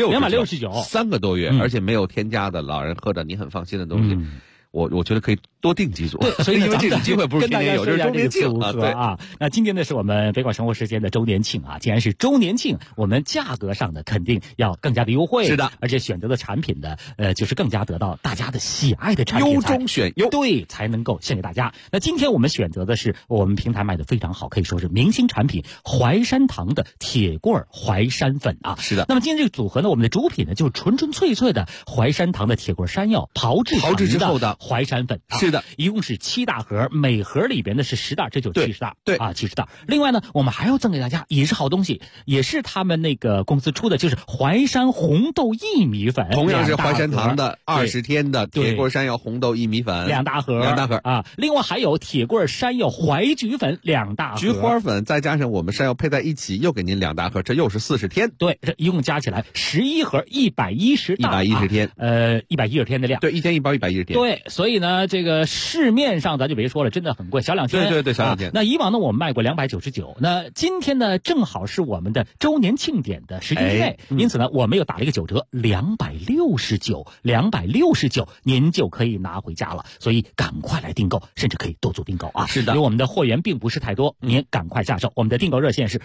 269 3个多月，而且没有添加的，老人喝着你很放心的东西。我觉得可以多订几组， 所以因为这种机会不是天天有，这是周年庆啊。对啊，那今天呢是我们北广生活时间的周年庆啊。既然是周年庆，我们价格上呢肯定要更加的优惠， 是的， 而且选择的产品呢，就是更加得到大家的喜爱的产品， 优中选优， 对，才能够献给大家。那今天我们选择的是我们平台卖的非常好，可以说是明星产品淮山堂的铁棍淮山粉啊。 是的。 那么今天这个组合呢，我们的主品呢就是纯粹的淮山堂的铁棍山药炮制之后的淮山粉， 是的， 一共是7大盒，每盒里边的是10袋，这就70袋， 对啊，70袋。另外呢，我们还要赠给大家也是好东西，也是他们那个公司出的，就是淮山红豆薏米粉， 同样是淮山堂的20天的铁棍山药红豆薏米粉 2大盒啊。另外还有铁棍山药淮菊粉2大盒， 菊花粉再加上我们山药配在一起，又给您2大盒，这又是40天。 对，这一共加起来11盒，110袋，110 天，110天的量。 对，一天1包110天。 对，所以呢，这个市面上咱就别说了，真的很贵，小2000。 对，小2000。 那以往呢，我们卖过299，那今天呢，正好是我们的周年庆典的时间之内，因此呢，我们又打了一个9折，269，您就可以拿回家了。所以赶快来订购，甚至可以多组订购啊！ 是的， 因为我们的货源并不是太多，您赶快下手。我们的订购热线是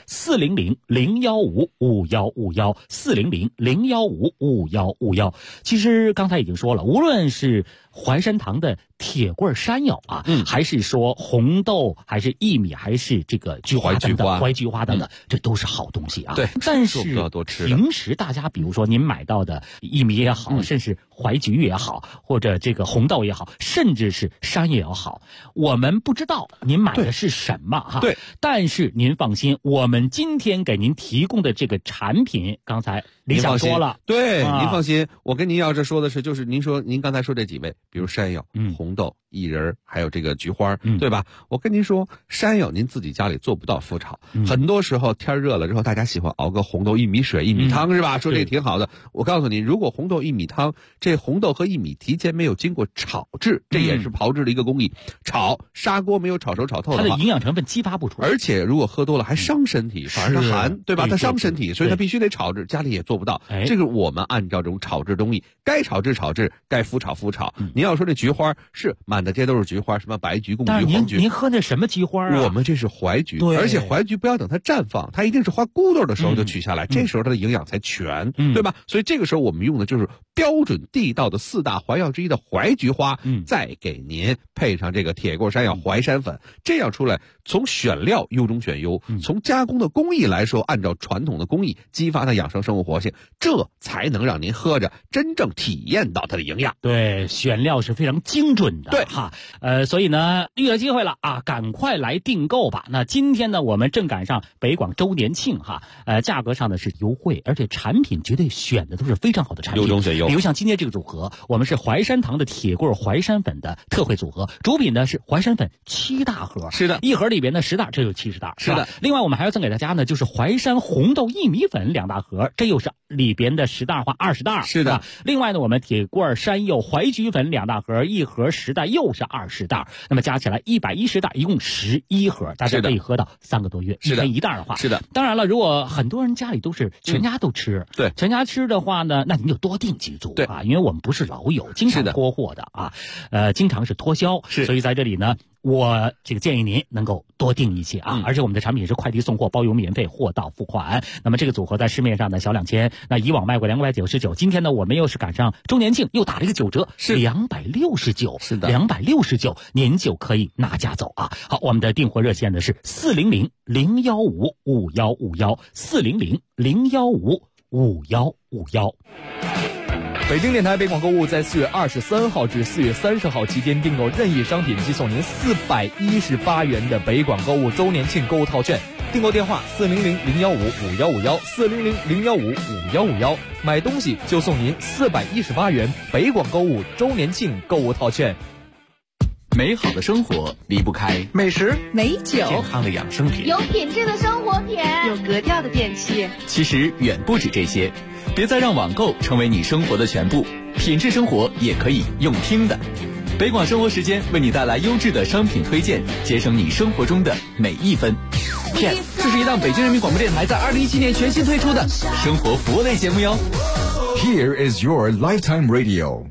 400-015-5151，400-015-5151。其实刚才已经说了，无论是淮山堂的铁棍山药啊，还是说红豆，还是薏米，还是这个菊花等等，淮菊花等等，这都是好东西啊。 对， 但是平时大家比如说您买到的薏米也好，甚至淮菊也好，或者这个红豆也好，甚至是山药也好，我们不知道您买的是什么哈。 对， 但是您放心，我们今天给您提供的这个产品，刚才李想说了， 对，您放心，我跟您要这说的是，就是您刚才说这几位，比如山药、红豆、薏仁，还有这个菊花，对吧？我跟您说，山药您自己家里做不到麸炒，很多时候天热了之后，大家喜欢熬个红豆薏米水、薏米汤，是吧？说这个挺好的。我告诉您，如果红豆薏米汤，这红豆和薏米提前没有经过炒制，这也是炮制的一个工艺。炒砂锅没有炒熟炒透的话， 它的营养成分激发不出来， 而且如果喝多了还伤身体，反而它寒，对吧？它伤身体，所以它必须得炒制，家里也做不到。这个我们按照这种炒制工艺，该炒制炒制，该麸炒麸炒。您要说这菊花是满大街都是菊花，什么白菊、贡菊、黄菊， 您喝那什么菊花啊？ 我们这是淮菊，而且淮菊不要等它绽放，它一定是花骨朵的时候就取下来，这时候它的营养才全，对吧？所以这个时候我们用的就是标准地道的4大淮药之一的淮菊花，再给您配上这个铁棍山药淮山粉，这样出来，从选料优中选优，从加工的工艺来说，按照传统的工艺激发它养生生物活性，这才能让您喝着真正体验到它的营养。 对，选料是非常精准的， 对哈。所以呢，遇到机会了啊，赶快来订购吧。那今天呢，我们正赶上北广周年庆哈，价格上呢是优惠，而且产品绝对选的都是非常好的产品， 优中选优。 比如像今天这个组合，我们是淮山堂的铁棍淮山粉的特惠组合，主品呢是淮山粉7大盒， 是的， 一盒里边呢10袋，这有70袋， 是的。 另外我们还要赠给大家呢，就是淮山红豆薏米粉2大盒，这又是里边的10袋或20袋， 是的。 另外呢，我们铁棍山药淮菊粉2大盒，一盒10袋，又是20袋，那么加起来110袋，一共11盒，大家可以喝到3个多月，一天1袋的话， 是的。 当然了，如果很多人家里都是全家都吃， 对， 全家吃的话呢，那您就多订几组， 对啊，因为我们不是老友，经常拖货的啊，经常是脱销，所以在这里呢，我这个建议您能够多订一些啊，而且我们的产品是快递送货，包邮免费，货到付款。那么这个组合在市面上的小2000，那以往卖过299，今天呢我们又是赶上周年庆，又打了一个9折，是269，是的，269，您就可以拿家走啊。好，我们的订货热线呢是400-015-5151，400-015-5151。 北京电台北广购物在4月23号至4月30号期间订购任意商品，即送您418元的北广购物周年庆购物套券。订购电话400-015-5151，400-015-5151，买东西就送您418元北广购物周年庆购物套券。 美好的生活离不开美食、 美酒、 健康的养生品， 有品质的生活品，有格调的电器。 其实远不止这些，别再让网购成为你生活的全部，品质生活也可以用听的。北广生活时间为你带来优质的商品推荐，节省你生活中的每一分。 Yes， 这是一档北京人民广播电台在2017年全新推出的生活服务类节目哟。 Here is your lifetime radio。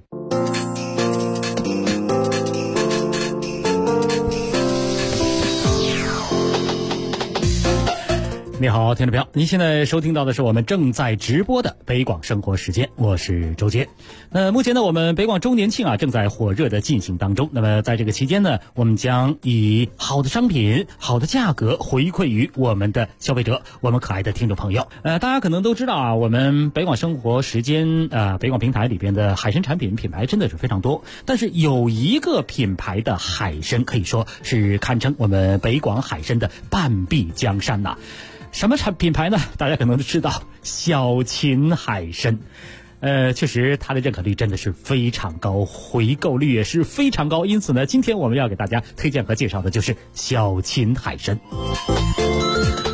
你好，听众朋友，您现在收听到的是我们正在直播的北广生活时间，我是周杰。目前呢，我们北广周年庆啊正在火热的进行当中。那么在这个期间呢，我们将以好的商品、好的价格回馈于我们的消费者，我们可爱的听众朋友。大家可能都知道啊，我们北广生活时间北广平台里边的海参产品品牌真的是非常多，但是有一个品牌的海参可以说是堪称我们北广海参的半壁江山呐。什么品牌呢？大家可能都知道，小秦海参。确实它的认可率真的是非常高，回购率也是非常高，因此呢，今天我们要给大家推荐和介绍的就是小秦海参。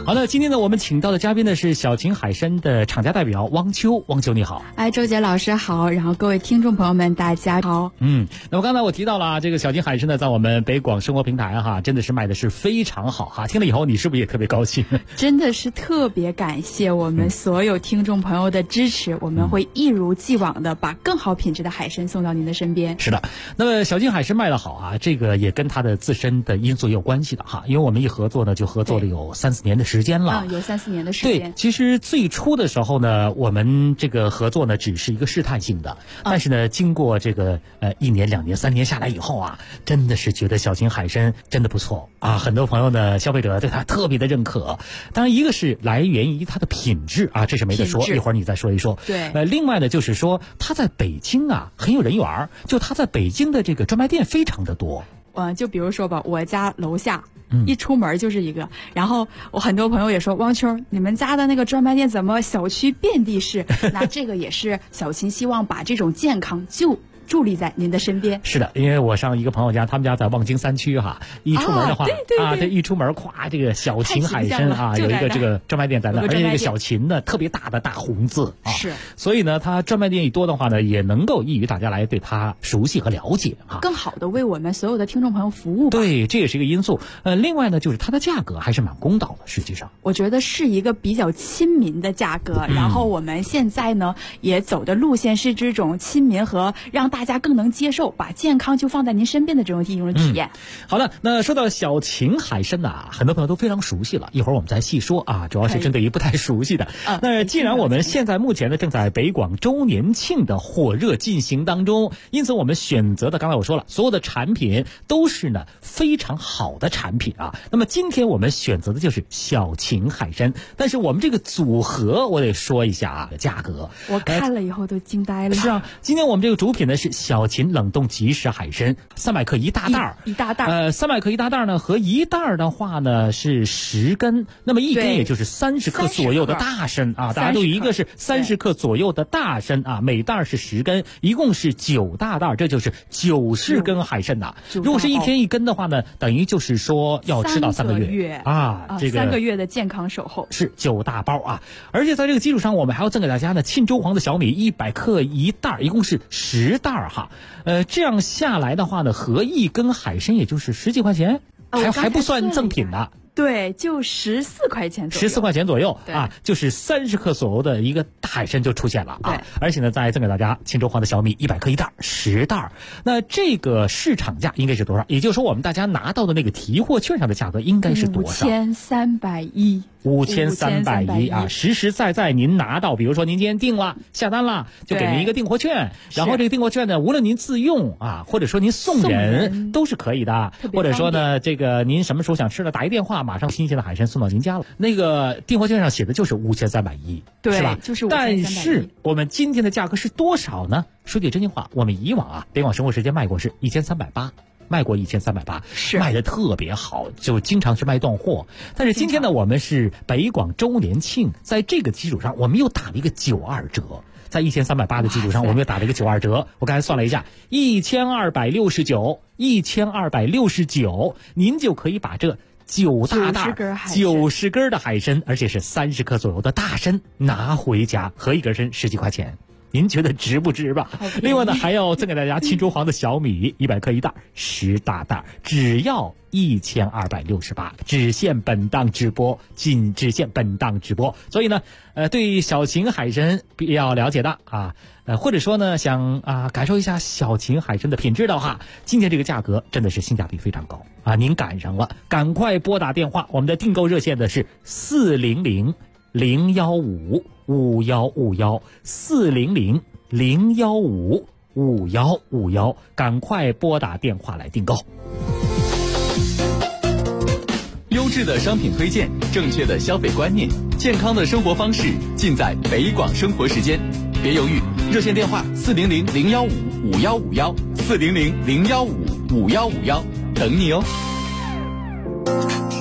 好的，今天呢，我们请到的嘉宾呢是小秦海参的厂家代表汪秋。汪秋你好。 周杰老师好，然后各位听众朋友们大家好。 那么刚才我提到了这个小秦海参呢，在我们北广生活平台哈，真的是卖的是非常好哈。听了以后你是不是也特别高兴？ 真的是特别感谢我们所有听众朋友的支持，我们会一如既往的把更好品质的海参送到您的身边。 是的，那么小秦海参卖得好啊，这个也跟它的自身的因素也有关系的哈。因为我们一合作呢，就合作了有3-4年的时间了。 有3-4年的时间。 对，其实最初的时候呢，我们这个合作呢只是一个试探性的，但是呢，经过这个1年、2年、3年下来以后啊，真的是觉得小秦海参真的不错啊，很多朋友呢，消费者对它特别的认可。当然，一个是来源于它的品质啊，这是没得说，一会儿你再说一说。 对。 另外呢，就是说它在北京啊很有人缘，就它在北京的这个专卖店非常的多。 就比如说吧，我家楼下一出门就是一个，然后我很多朋友也说，汪秋，你们家的那个专卖店怎么小区遍地是？那这个也是小秦希望把这种健康就伫立在您的身边。 是的，因为我上一个朋友家，他们家在望京3区哈，一出门的话对，一出门咵，这个小秦海参啊，有一个这个专卖店在那，而且这个小秦呢特别大的大红字啊， 是， 所以呢，它专卖店一多的话呢，也能够易于大家来对它熟悉和了解啊， 更好的为我们所有的听众朋友服务吧。 对，这也是一个因素。另外呢，就是它的价格还是蛮公道的，实际上我觉得是一个比较亲民的价格。然后我们现在呢也走的路线是这种亲民和让大家更能接受，把健康就放在您身边的这种体验。 好了，那说到小秦海参呢，很多朋友都非常熟悉了，一会儿我们再细说啊，主要是针对于不太熟悉的。那既然我们现在目前呢正在北广周年庆的火热进行当中，因此我们选择的，刚才我说了，所有的产品都是呢非常好的产品啊。那么今天我们选择的就是小秦海参，但是我们这个组合我得说一下啊，价格我看了以后都惊呆了。 是啊，今天我们这个主品呢是小秦冷冻即食海参，300克一大袋一大袋。 300克一大袋呢，和一袋的话呢是10根，那么一根也就是30克左右的大参啊。大家都一个是30克左右的大参啊，每袋是10根，一共是9大袋，这就是90根海参呐。如果是1天1根的话呢，等于就是说要吃到3个月啊，这个 3个月的健康守候是9大包啊。而且在这个基础上，我们还要赠给大家呢沁州黄的小米100克一袋，一共是10袋哈。这样下来的话呢，合1根海参也就是10几块钱，还不算赠品呢。 对，就14块钱左右 ，14块钱左右啊，就是30克左右的一个大海参就出现了啊。而且呢，再赠给大家沁州黄的小米100克一袋，10袋。那这个市场价应该是多少？也就是说，我们大家拿到的那个提货券上的价格应该是多少 ？5310。 5310啊，实实在在您拿到，比如说您今天订了下单了，就给您一个订货券，然后这个订货券呢，无论您自用啊，或者说您送人都是可以的，或者说呢，这个您什么时候想吃了，打一电话，马上新鲜的海参送到您家了。那个订货券上写的就是5310， 对， 是吧？ 就是5310。 但是我们今天的价格是多少呢？说句真心话，我们以往啊，北广生活时间卖过是1380。卖过1380，是卖的特别好，就经常是卖断货。但是今天呢，我们是北广周年庆，在这个基础上，我们又打了一个92折。在1380的基础上，我们又打了一个92折。我刚才算了一下，1269，您就可以把这9大袋90根的海参，而且是30克左右的大参拿回家，合1根参10几块钱。您觉得值不值吧？另外呢，还要赠给大家沁州黄的小米100克一袋，10大袋，只要1268，只限本档直播，仅只限本档直播。所以呢，对小秦海参比较了解的啊，或者说呢想感受一下小秦海参的品质的话，今天这个价格真的是性价比非常高啊！您赶上了，赶快拨打电话，我们的订购热线的是400-015-5151，400-015-5151，赶快拨打电话来订购。 优质的商品推荐，正确的消费观念，健康的生活方式，尽在北广生活时间。别犹豫，热线电话400-015-5151，400-015-5151，等你哦。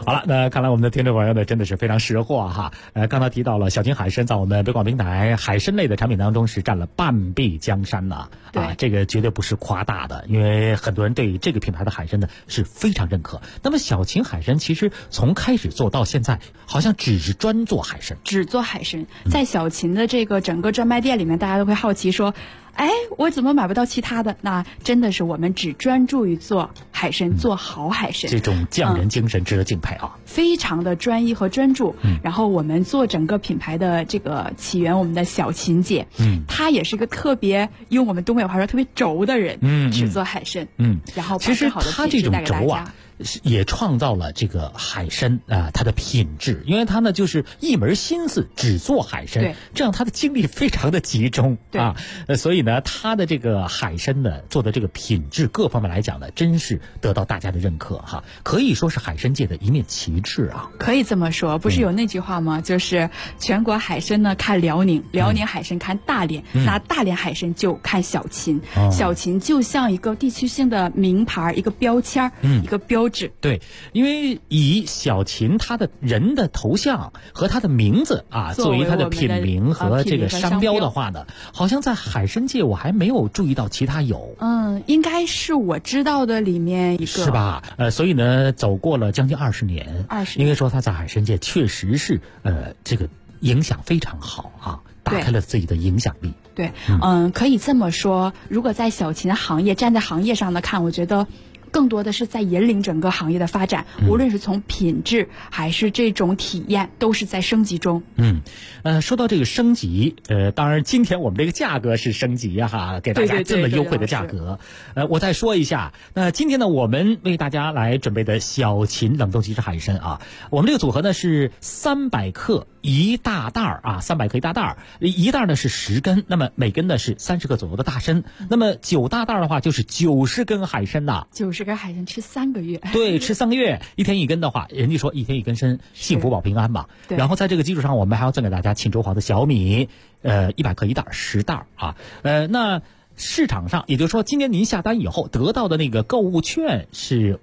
好了，那看来我们的听众朋友呢真的是非常识货哈。刚才提到了小秦海参在我们北广平台海参类的产品当中是占了半壁江山呐。啊，这个绝对不是夸大的，因为很多人对这个品牌的海参呢是非常认可。那么小秦海参其实从开始做到现在，好像只是专做海参， 只做海参。在小秦的这个整个专卖店里面，大家都会好奇说，哎，我怎么买不到其他的？那真的是我们只专注于做海参，做好海参。 这种匠人精神值得敬佩啊！ 非常的专一和专注。然后我们做整个品牌的这个起源，我们的小秦姐，她也是一个特别用我们东北话说特别轴的人，只做海参。然后其实她这种轴啊，也创造了这个海参它的品质，因为它呢就是一门心思只做海参，这样它的精力非常的集中啊，所以呢它的这个海参呢做的这个品质各方面来讲呢，真是得到大家的认可哈，可以说是海参界的一面旗帜啊。 可以这么说，不是有那句话吗？就是全国海参呢看辽宁，辽宁海参看大连，那大连海参就看小秦，小秦就像一个地区性的名牌，一个标签，一个标志。 对，因为以小秦他的人的头像和他的名字啊作为他的品名和这个商标的话呢，好像在海参界我还没有注意到其他有。 应该是我知道的里面一个， 是吧？所以呢，走过了将近20年，应该说他在海参界确实是这个影响非常好啊，打开了自己的影响力。 对，可以这么说。如果在小秦行业站在行业上的看，我觉得更多的是在引领整个行业的发展，无论是从品质还是这种体验，都是在升级中。 说到这个升级，当然今天我们这个价格是升级哈，给大家这么优惠的价格。我再说一下，那今天呢，我们为大家来准备的小秦冷冻即食海参啊，我们这个组合呢是300克一大袋啊，300克一大袋，一袋呢是10根，那么每根呢是30克左右的大参，那么9大袋的话就是90根海参呐 ，90根海参吃3个月。 对，吃3个月，1天1根的话，人家说1天1根参，幸福保平安嘛。然后在这个基础上，我们还要赠给大家沁州黄的小米，100克一袋，10袋啊。那市场上，也就是说，今天您下单以后得到的那个购物券是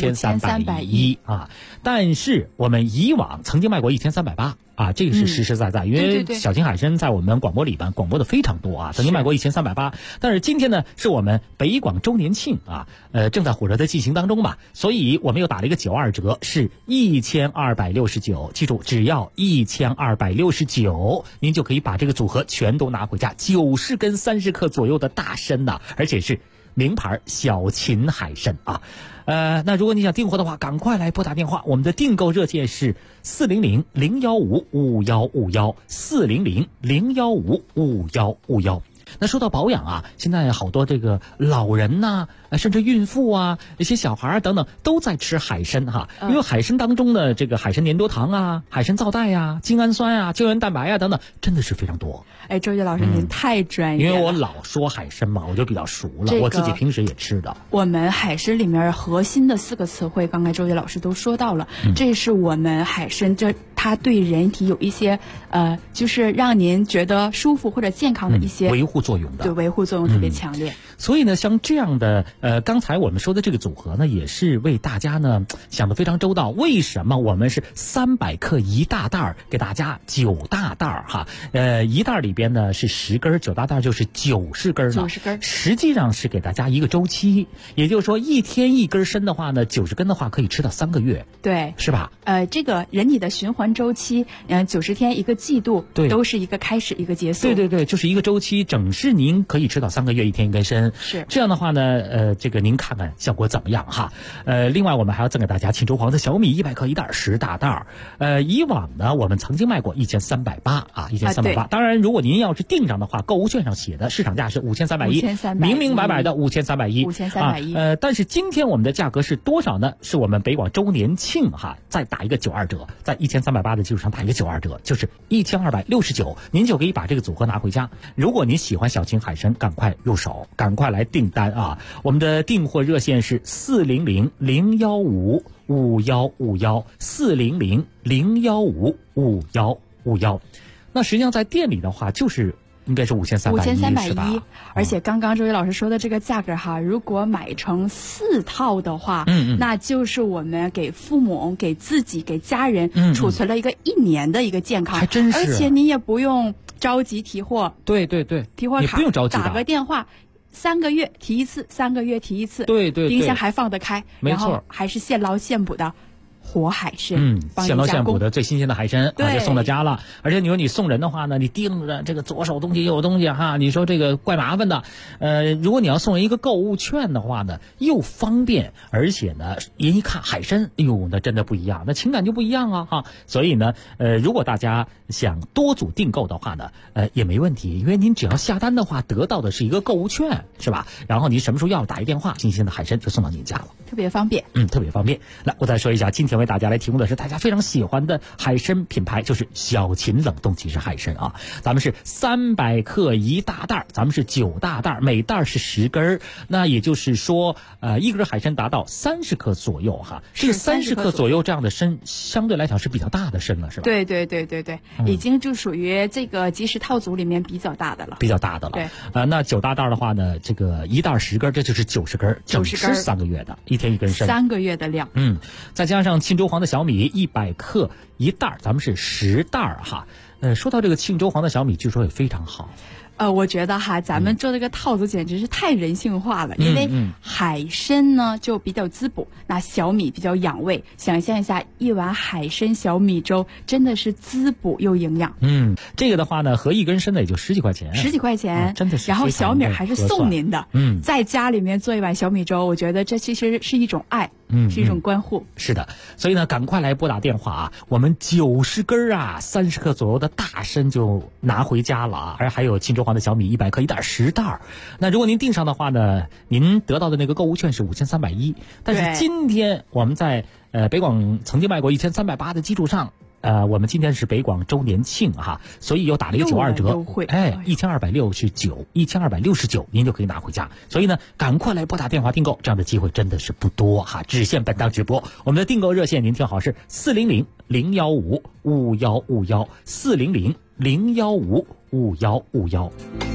5310啊，但是我们以往曾经卖过1380啊，这个是实实在在，因为小秦海参在我们广播里边广播的非常多啊，曾经卖过1380，但是今天呢是我们北广周年庆啊，正在火热的进行当中嘛，所以我们又打了一个92折，是1269，记住只要1269，您就可以把这个组合全都拿回家，90根30克左右的大参呐，而且是名牌小秦海参啊。那如果你想订货的话，赶快来拨打电话，我们的订购热线是400-015-5151，400-015-5151。那说到保养啊，现在好多这个老人呐，甚至孕妇啊，一些小孩等等都在吃海参哈，因为海参当中的这个海参粘多糖啊、海参皂苷啊、精氨酸啊、胶原蛋白啊等等，真的是非常多。 哎，周杰老师您太专业了， 因为我老说海参嘛，我就比较熟了，我自己平时也吃的。 我们海参里面核心的4个词汇，刚才周杰老师都说到了，这是我们海参它对人体有一些就是让您觉得舒服或者健康的一些维护作用的， 对，维护作用特别强烈。 所以呢，像这样的刚才我们说的这个组合呢，也是为大家呢想得非常周到。为什么我们是300克一大袋给大家9大袋哈？一袋里边呢是10根，9大袋就是90根了。90根，实际上是给大家一个周期，也就是说1天1根参的话呢，90根的话可以吃到3个月， 对， 是吧？ 这个人体的循环周期，90天一个季度，对，都是一个开始一个结束。 对，就是一个周期，整是您可以吃到3个月，1天1根参。 是这样的话呢，这个您看看效果怎么样哈？另外我们还要赠给大家沁州黄的小米100克一袋，10大袋。以往呢我们曾经卖过1380啊，1380。当然，如果您要是订上的话，购物券上写的市场价是5310，明明白白的5310。但是今天我们的价格是多少呢？是我们北广周年庆哈，再打一个92折，在1380的基础上打一个92折，就是1269，您就可以把这个组合拿回家。如果您喜欢小秦海参，赶快入手，赶快来订单啊！我们的订货热线是400-015-5151，400-015-5151。那实际上在店里的话，就是应该是5310 而且刚刚周宇老师说的这个价格哈，如果买成4套的话，那就是我们给父母、给自己、给家人储存了一个1年的一个健康， 还真是， 而且你也不用着急提货， 对， 提货卡你不用着急， 打个电话。3个月提一次，3个月提一次， 对， 冰箱还放得开， 没错， 然后还是现捞现捕的活海参， 现捞现捕的最新鲜的海参就送到家了。而且你说你送人的话呢，你盯着这个左手东西右手东西哈，你说这个怪麻烦的。如果你要送人一个购物券的话呢，又方便，而且呢，人一看海参，哎呦，那真的不一样，那情感就不一样啊哈。所以呢，如果大家想多组订购的话呢，也没问题，因为您只要下单的话，得到的是一个购物券，是吧？然后你什么时候要打一电话，新鲜的海参就送到您家了， 特别方便。 特别方便。来，我再说一下，今天为大家来提供的是大家非常喜欢的海参品牌，就是小秦冷冻即食海参啊。咱们是300克1大袋，咱们是9大袋，每袋是10根，那也就是说，一根海参达到30克左右哈。这个30克左右这样的参，相对来讲是比较大的参了，是吧？ 对，已经就属于这个即食套组里面比较大的了。 比较大的了。 对， 那9大袋的话呢，这个1袋10根，这就是90根，整吃3个月的，1天1根参 ，3个月的量。 再加上庆州黄的小米100克1袋，咱们是10袋哈。说到这个庆州黄的小米，据说也非常好。 我觉得哈，咱们做这个套组简直是太人性化了，因为海参呢就比较滋补，那小米比较养胃。想象一下，一碗海参小米粥真的是滋补又营养。 这个的话呢，合1根参的也就10几块钱 ，10几块钱， 真的是。 然后小米还是送您的，在家里面做一碗小米粥，我觉得这其实是一种爱。是一种关护。 是的，所以呢，赶快来拨打电话啊！我们90根啊，30克左右的大参就拿回家了啊！而还有庆州黄的小米100克1袋10袋。那如果您订上的话呢，您得到的那个购物券是5310。但是今天我们在北广曾经卖过1380的基础上。我们今天是北广周年庆哈，所以又打了一个92折，1269，1269您就可以拿回家。所以呢，赶快来拨打电话订购，这样的机会真的是不多哈，只限本档直播。我们的订购热线您听好是400-015-515，400-015-515。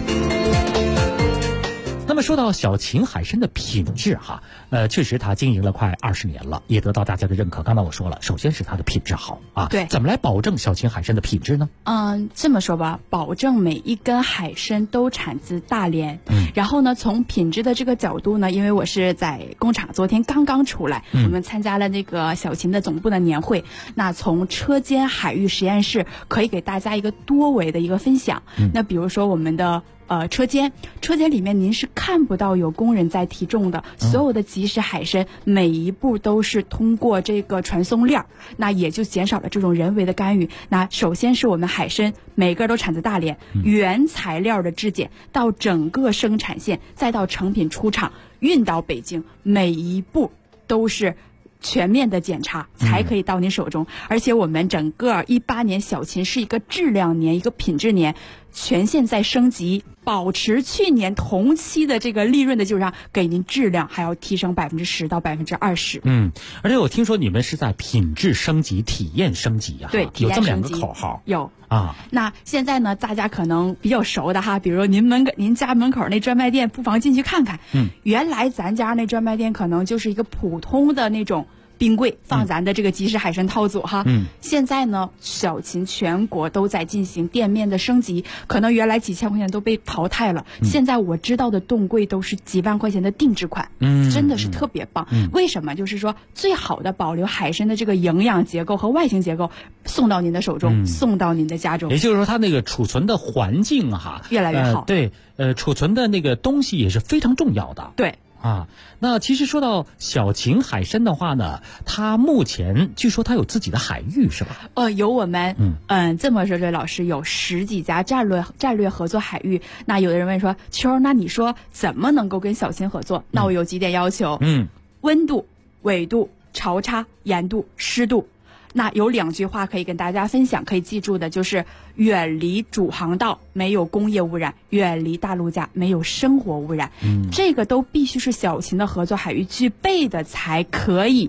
那么说到小秦海参的品质哈，确实它经营了快20年了，也得到大家的认可。刚才我说了，首先是它的品质好啊。 对， 怎么来保证小秦海参的品质呢？ 这么说吧，保证每一根海参都产自大连。然后呢，从品质的这个角度呢，因为我是在工厂，昨天刚刚出来，我们参加了那个小秦的总部的年会。那从车间海域实验室可以给大家一个多维的一个分享。那比如说我们的车间里面您是看不到有工人在提重的，所有的即食海参每一步都是通过这个传送链，那也就减少了这种人为的干预。那首先是我们海参每个都产自大连，原材料的质检到整个生产线，再到成品出厂运到北京，每一步都是全面的检查才可以到您手中。而且我们整个18年小秦是一个质量年，一个品质年，全线在升级，保持去年同期的这个利润的基础上，给您质量还要提升10%到20%。 而且我听说你们是在品质升级、体验升级啊。 对，体验升级有这么2个口号。 有啊。 那现在呢，大家可能比较熟的哈，比如您家门口那专卖店，不妨进去看看。原来咱家那专卖店可能就是一个普通的那种冰柜放咱的这个即食海参套组哈。现在呢，小秦全国都在进行店面的升级，可能原来几千块钱都被淘汰了，现在我知道的冻柜都是几万块钱的定制款，真的是特别棒。为什么？就是说最好的保留海参的这个营养结构和外形结构，送到您的手中，送到您的家中。 也就是说，它那个储存的环境哈， 越来越好。 对，储存的那个东西也是非常重要的。 对。 那其实说到小秦海参的话呢，它目前据说它有自己的海域是吧？ 有我们这么说，这老师有10几家战略合作海域。那有的人问说，秋儿，那你说怎么能够跟小秦合作？那我有几点要求。温度、纬度、潮差、盐度、湿度。那有2句话可以跟大家分享，可以记住的就是远离主航道，没有工业污染；远离大陆架，没有生活污染。这个都必须是小秦的合作海域具备的，才可以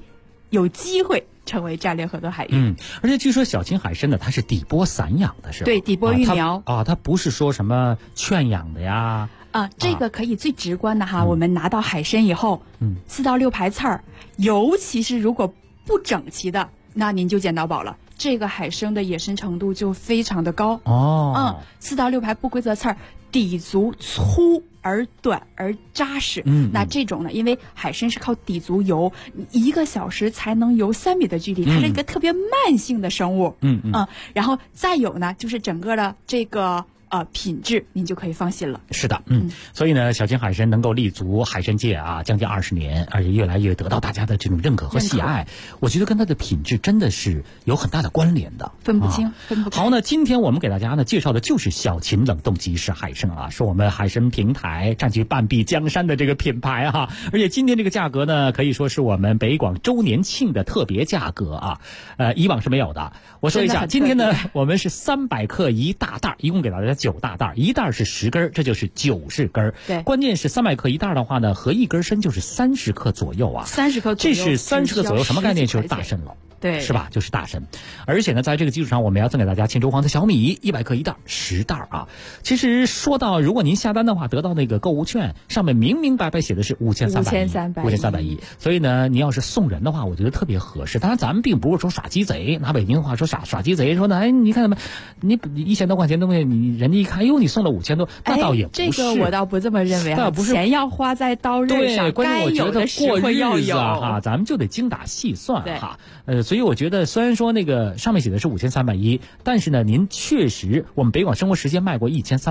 有机会成为战略合作海域。 而且据说小秦海参呢，它是底波散养的，是吧？ 对，底波育苗它不是说什么圈养的呀。 这个可以最直观的哈，我们拿到海参以后，4到6排刺儿，尤其是如果不整齐的，那您就捡到宝了。这个海参的野生程度就非常的高4到6排不规则刺儿，底足粗而短而扎实。那这种呢，因为海参是靠底足游，1个小时才能游3米的距离，它是一个特别慢性的生物。然后再有呢，就是整个的这个品质，您就可以放心了。 是的，所以呢，小秦海参能够立足海参界将近20年，而且越来越得到大家的这种认可和喜爱，我觉得跟它的品质真的是有很大的关联的， 分不清。 好，那今天我们给大家呢介绍的就是小秦冷冻即食海参是我们海参平台占据半壁江山的这个品牌而且今天这个价格呢，可以说是我们北广周年庆的特别价格以往是没有的。我说一下，今天呢，我们是300克1大袋，一共给大家9大袋，一袋是10根，这就是90根。 对， 关键是300克1袋的话呢，合1根参就是30克左右 30克左右， 这是30克左右，什么概念？就是大参了。 对， 是吧？就是大参，而且呢，在这个基础上，我们要赠给大家千州黄的小米100克1袋，10袋其实说到，如果您下单的话，得到那个购物券，上面明明白白写的是5310，所以呢，您要是送人的话，我觉得特别合适。当然，咱们并不是说耍鸡贼，拿北京话说耍鸡贼，说呢，你看怎么，你1000多块钱东西，你人家一看，你送了5000多，那倒也不是。 这个我倒不这么认为钱要花在刀刃上，该有的实惠要有咱们就得精打细算所以我觉得，虽然说那个上面写的是5310，但是呢，您确实我们北广生活时间卖过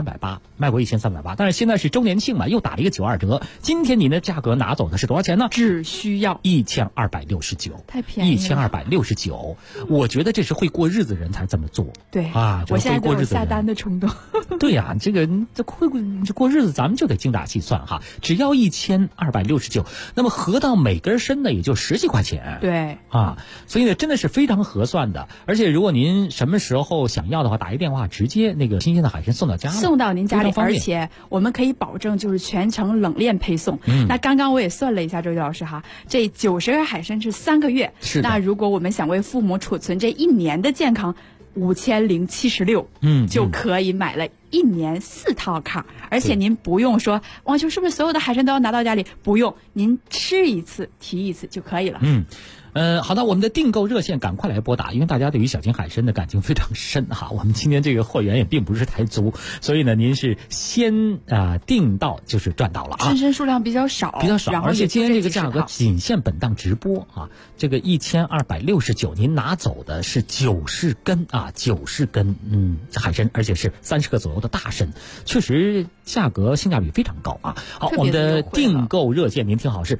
1380，但是现在是周年庆嘛，又打了一个92折。今天您的价格拿走的是多少钱呢？ 只需要 1269， 太便宜了 ，1269。我觉得这是会过日子人才这么做。 对我现在都有下单的冲动。 对呀，这过日子咱们就得精打细算只要1269，那么合到每根参呢也就10几块钱。 对所以呢，真的是非常合算的。而且如果您什么时候想要的话，打一电话，直接那个新鲜的海参送到家了， 送到您家里，而且我们可以保证就是全程冷链配送。那刚刚我也算了一下，周老师这90根海参是3个月。 是的。 那如果我们想为父母储存这1年的健康，5076，就可以买了1年4套卡，而且您不用说王秋是不是所有的海参都要拿到家里？不用，您吃一次提一次就可以了。 好的，我们的订购热线赶快来拨打，因为大家对于小秦海参的感情非常深我们今天这个货源也并不是太足，所以呢，您是先订到就是赚到了参数量比较少， 而且今天这个价格仅限本档直播这个1269，您拿走的是90根90根海参，而且是30克左右的大参，确实价格性价比非常高好，我们的订购热线您听好是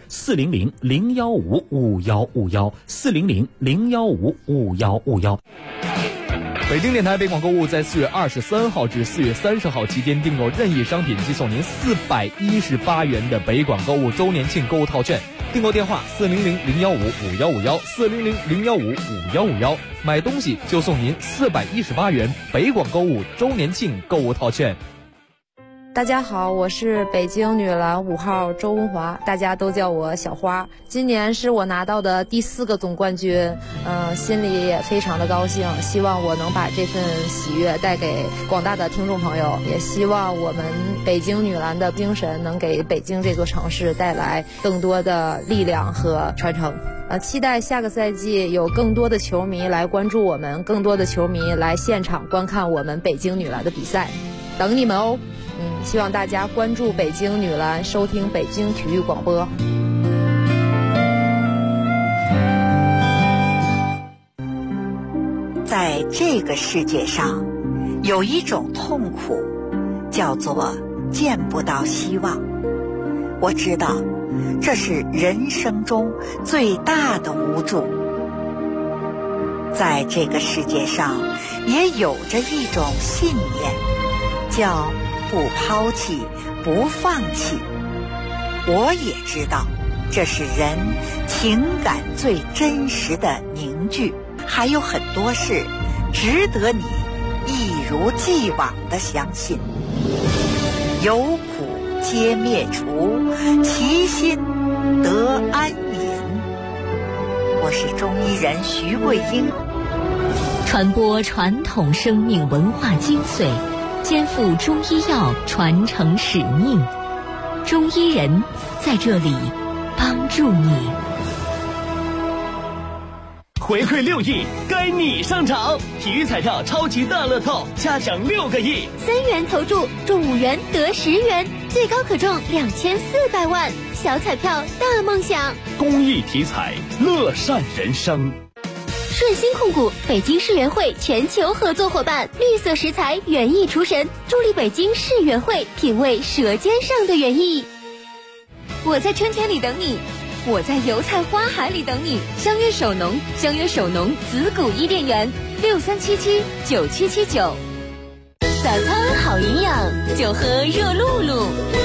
400-015-5151，400-015-5151。 北京电台北广购物在4月23号至4月30号期间订购任意商品即送您418元的北广购物周年庆购物套券。订购电话400-015-5151，400-015-5151，买东西就送您418元北广购物周年庆购物套券。 大家好，我是北京女篮5号周文华，大家都叫我小花。今年是我拿到的第4个总冠军，心里也非常的高兴，希望我能把这份喜悦带给广大的听众朋友，也希望我们北京女篮的精神能给北京这座城市带来更多的力量和传承。期待下个赛季有更多的球迷来关注我们，更多的球迷来现场观看我们北京女篮的比赛，等你们哦。希望大家关注北京女篮，收听北京体育广播。 在这个世界上，有一种痛苦，叫做见不到希望。我知道，这是人生中最大的无助。在这个世界上，也有着一种信念，叫不抛弃，不放弃。我也知道，这是人情感最真实的凝聚。还有很多事值得你一如既往的相信。有苦皆灭除，其心得安隐。 我是中医人徐桂英。 传播传统生命文化精髓，肩负中医药传承使命。中医人在这里帮助你。 回馈6亿，该你上场！体育彩票超级大乐透，嘉奖6个亿 ，3元投注中5元得10元，最高可中2400万，小彩票大梦想。 公益体彩，乐善人生。 顺鑫控股北京世园会全球合作伙伴，绿色食材园艺厨神，助力北京世园会品味舌尖上的园艺。我在春天里等你，我在油菜花海里等你。相约首农，相约首农子谷伊甸园，63779779。早餐好营养，就喝热露露。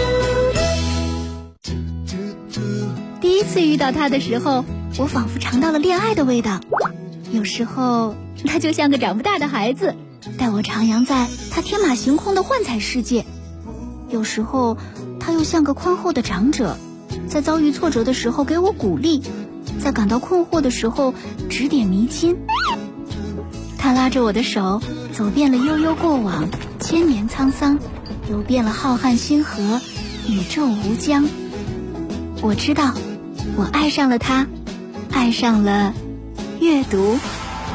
第一次遇到他的时候，我仿佛尝到了恋爱的味道。有时候他就像个长不大的孩子，带我徜徉在他天马行空的幻彩世界。有时候他又像个宽厚的长者，在遭遇挫折的时候给我鼓励，在感到困惑的时候指点迷津。他拉着我的手，走遍了悠悠过往，千年沧桑，游遍了浩瀚星河，宇宙无疆。我知道，我爱上了他，爱上了阅读。